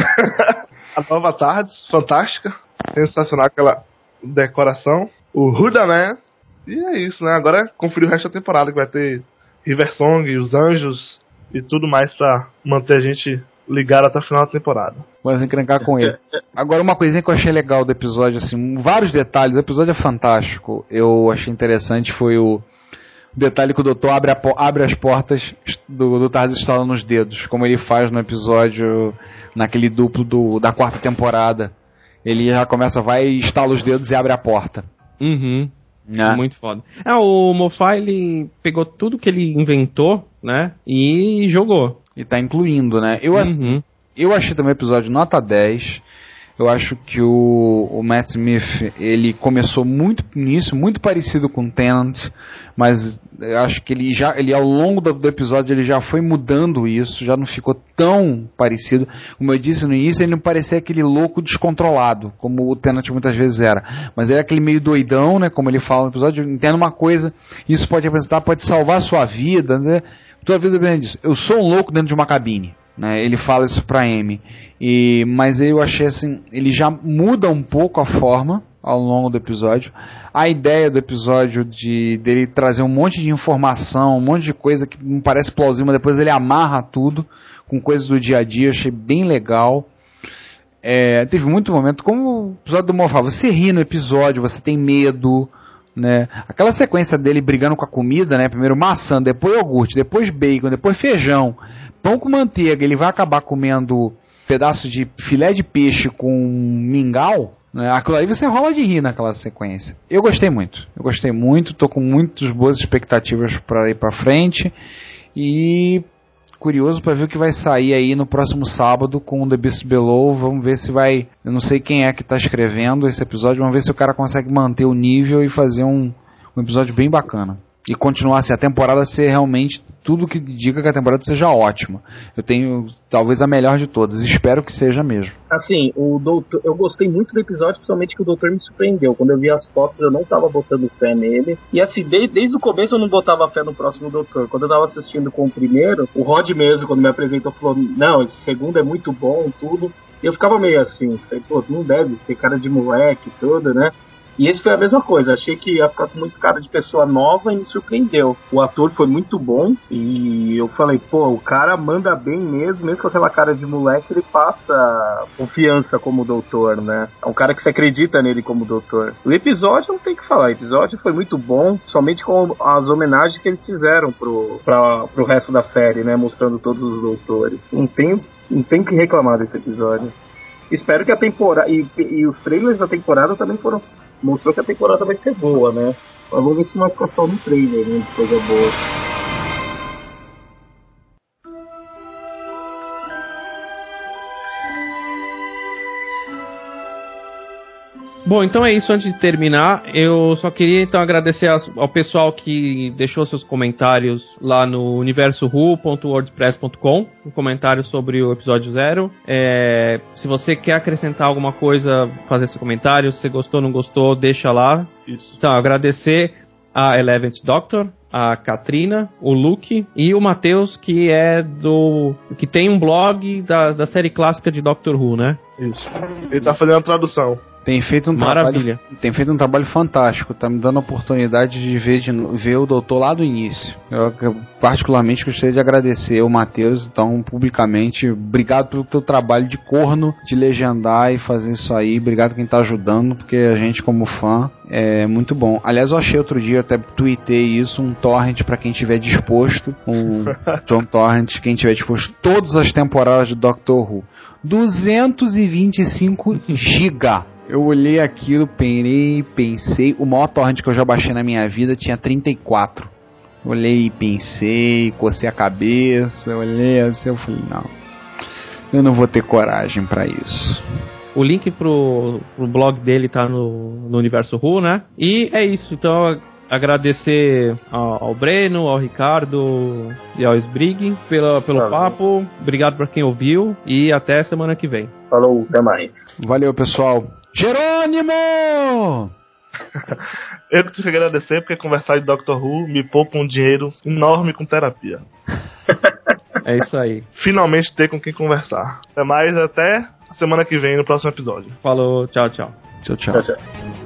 A nova Tardes, fantástica, sensacional aquela decoração. O Huda Man. E é isso, né? Agora é conferir o resto da temporada, que vai ter River Song, os Anjos e tudo mais pra manter a gente ligado até o final da temporada. Vamos encrencar com ele. Agora, uma coisinha que eu achei legal do episódio, assim, vários detalhes, o episódio é fantástico. Eu achei interessante foi o detalhe que o doutor abre, a, abre as portas do, do Tardes estalando nos dedos, como ele faz no episódio, naquele duplo do, da quarta temporada. Ele já começa, vai, estala os dedos e abre a porta. Uhum. É. Muito foda. É, o Moffat, ele pegou tudo que ele inventou, né, e jogou. E tá incluindo, né? Eu, uhum. eu achei também o episódio nota dez. Eu acho que o, o Matt Smith, ele começou muito nisso, muito parecido com Tennant, mas eu acho que ele já, ele ao longo do, do episódio, ele já foi mudando isso, já não ficou tão parecido. Como eu disse no início, ele não parecia aquele louco descontrolado, como o Tennant muitas vezes era. Mas ele é aquele meio doidão, né, como ele fala no episódio, entenda uma coisa, isso pode representar, pode salvar a sua vida, né? Toda a vida depende disso. Eu sou um louco dentro de uma cabine. Né, ele fala isso pra Amy, e, mas eu achei assim, ele já muda um pouco a forma ao longo do episódio. A ideia do episódio de dele trazer um monte de informação, um monte de coisa que não parece plausível, mas depois ele amarra tudo com coisas do dia a dia, achei bem legal. É, teve muito momento, como o episódio do Moffat, você ri no episódio, você tem medo, né? Aquela sequência dele brigando com a comida, né? Primeiro maçã, depois iogurte, depois bacon, depois feijão, pão com manteiga, ele vai acabar comendo pedaço de filé de peixe com mingau, né? Aquilo aí você rola de rir naquela sequência. Eu gostei muito, eu gostei muito, tô com muitas boas expectativas para ir para frente e curioso para ver o que vai sair aí no próximo sábado com o The Beast Below. Vamos ver se vai, eu não sei quem é que tá escrevendo esse episódio, vamos ver se o cara consegue manter o nível e fazer um, um episódio bem bacana. E continuar assim, a temporada ser realmente tudo que diga que a temporada seja ótima. Eu tenho talvez a melhor de todas, espero que seja mesmo. Assim, o doutor, eu gostei muito do episódio, principalmente que o doutor me surpreendeu. Quando eu vi as fotos eu não tava botando fé nele. E assim, desde, desde o começo eu não botava fé no próximo doutor. Quando eu tava assistindo com o primeiro, o Rod mesmo, quando me apresentou, falou, não, esse segundo é muito bom, tudo. E eu ficava meio assim, falei, pô, não deve ser cara de moleque e tudo, né? E esse foi a mesma coisa, achei que ia ficar com muito cara de pessoa nova e me surpreendeu. O ator foi muito bom e eu falei, pô, o cara manda bem mesmo, mesmo com aquela cara de moleque, ele passa confiança como doutor, né? É um cara que se acredita nele como doutor. O episódio não tem o que falar, o episódio foi muito bom, somente com as homenagens que eles fizeram pro, pra, pro resto da série, né? Mostrando todos os doutores. Não tem, não tem que reclamar desse episódio. Espero que a temporada, e, e os trailers da temporada também foram, mostrou que a temporada vai ser boa, né? Mas vamos ver se não vai ficar só no trailer, né? Coisa boa. Bom, então é isso. Antes de terminar, eu só queria então agradecer ao pessoal que deixou seus comentários lá no universo who ponto wordpress ponto com, um comentário sobre o episódio zero. É, se você quer acrescentar alguma coisa, fazer esse comentário, se você gostou ou não gostou, deixa lá. Isso. Então, agradecer a Eleventh Doctor, a Katrina, o Luke e o Matheus, que é do... que tem um blog da, da série clássica de Doctor Who, né? Isso. Ele tá fazendo a tradução. Tem feito um Maravilha. trabalho, tem feito um trabalho fantástico, tá me dando a oportunidade de ver, de ver o doutor lá do início. Eu, eu particularmente gostaria de agradecer o Matheus, então, publicamente, obrigado pelo teu trabalho de corno, de legendar e fazer isso aí, obrigado quem tá ajudando, porque a gente como fã é muito bom. Aliás, eu achei outro dia, eu até tuitei isso, um torrent pra quem tiver disposto, um John Torrent, quem tiver disposto, todas as temporadas de Doctor Who. duzentos e vinte e cinco gigas. Eu olhei aquilo, penei, pensei. O maior torrent que eu já baixei na minha vida tinha trinta e quatro. Olhei e pensei, cocei a cabeça, olhei assim, eu falei, não, eu não vou ter coragem pra isso. O link pro, pro blog dele tá no, no Universo Who, né? E é isso, então agradecer ao, ao Breno, ao Ricardo e ao Sbrig pela, pelo Valeu. papo. Obrigado pra quem ouviu e até semana que vem. Falou, até mais. Valeu, pessoal. Jerônimo! Eu que tenho que agradecer porque conversar de Doctor Who me poupa um dinheiro enorme com terapia. É isso aí. Finalmente ter com quem conversar. Até mais, até semana que vem no próximo episódio. Falou, tchau, tchau. Tchau, tchau. Tchau, tchau.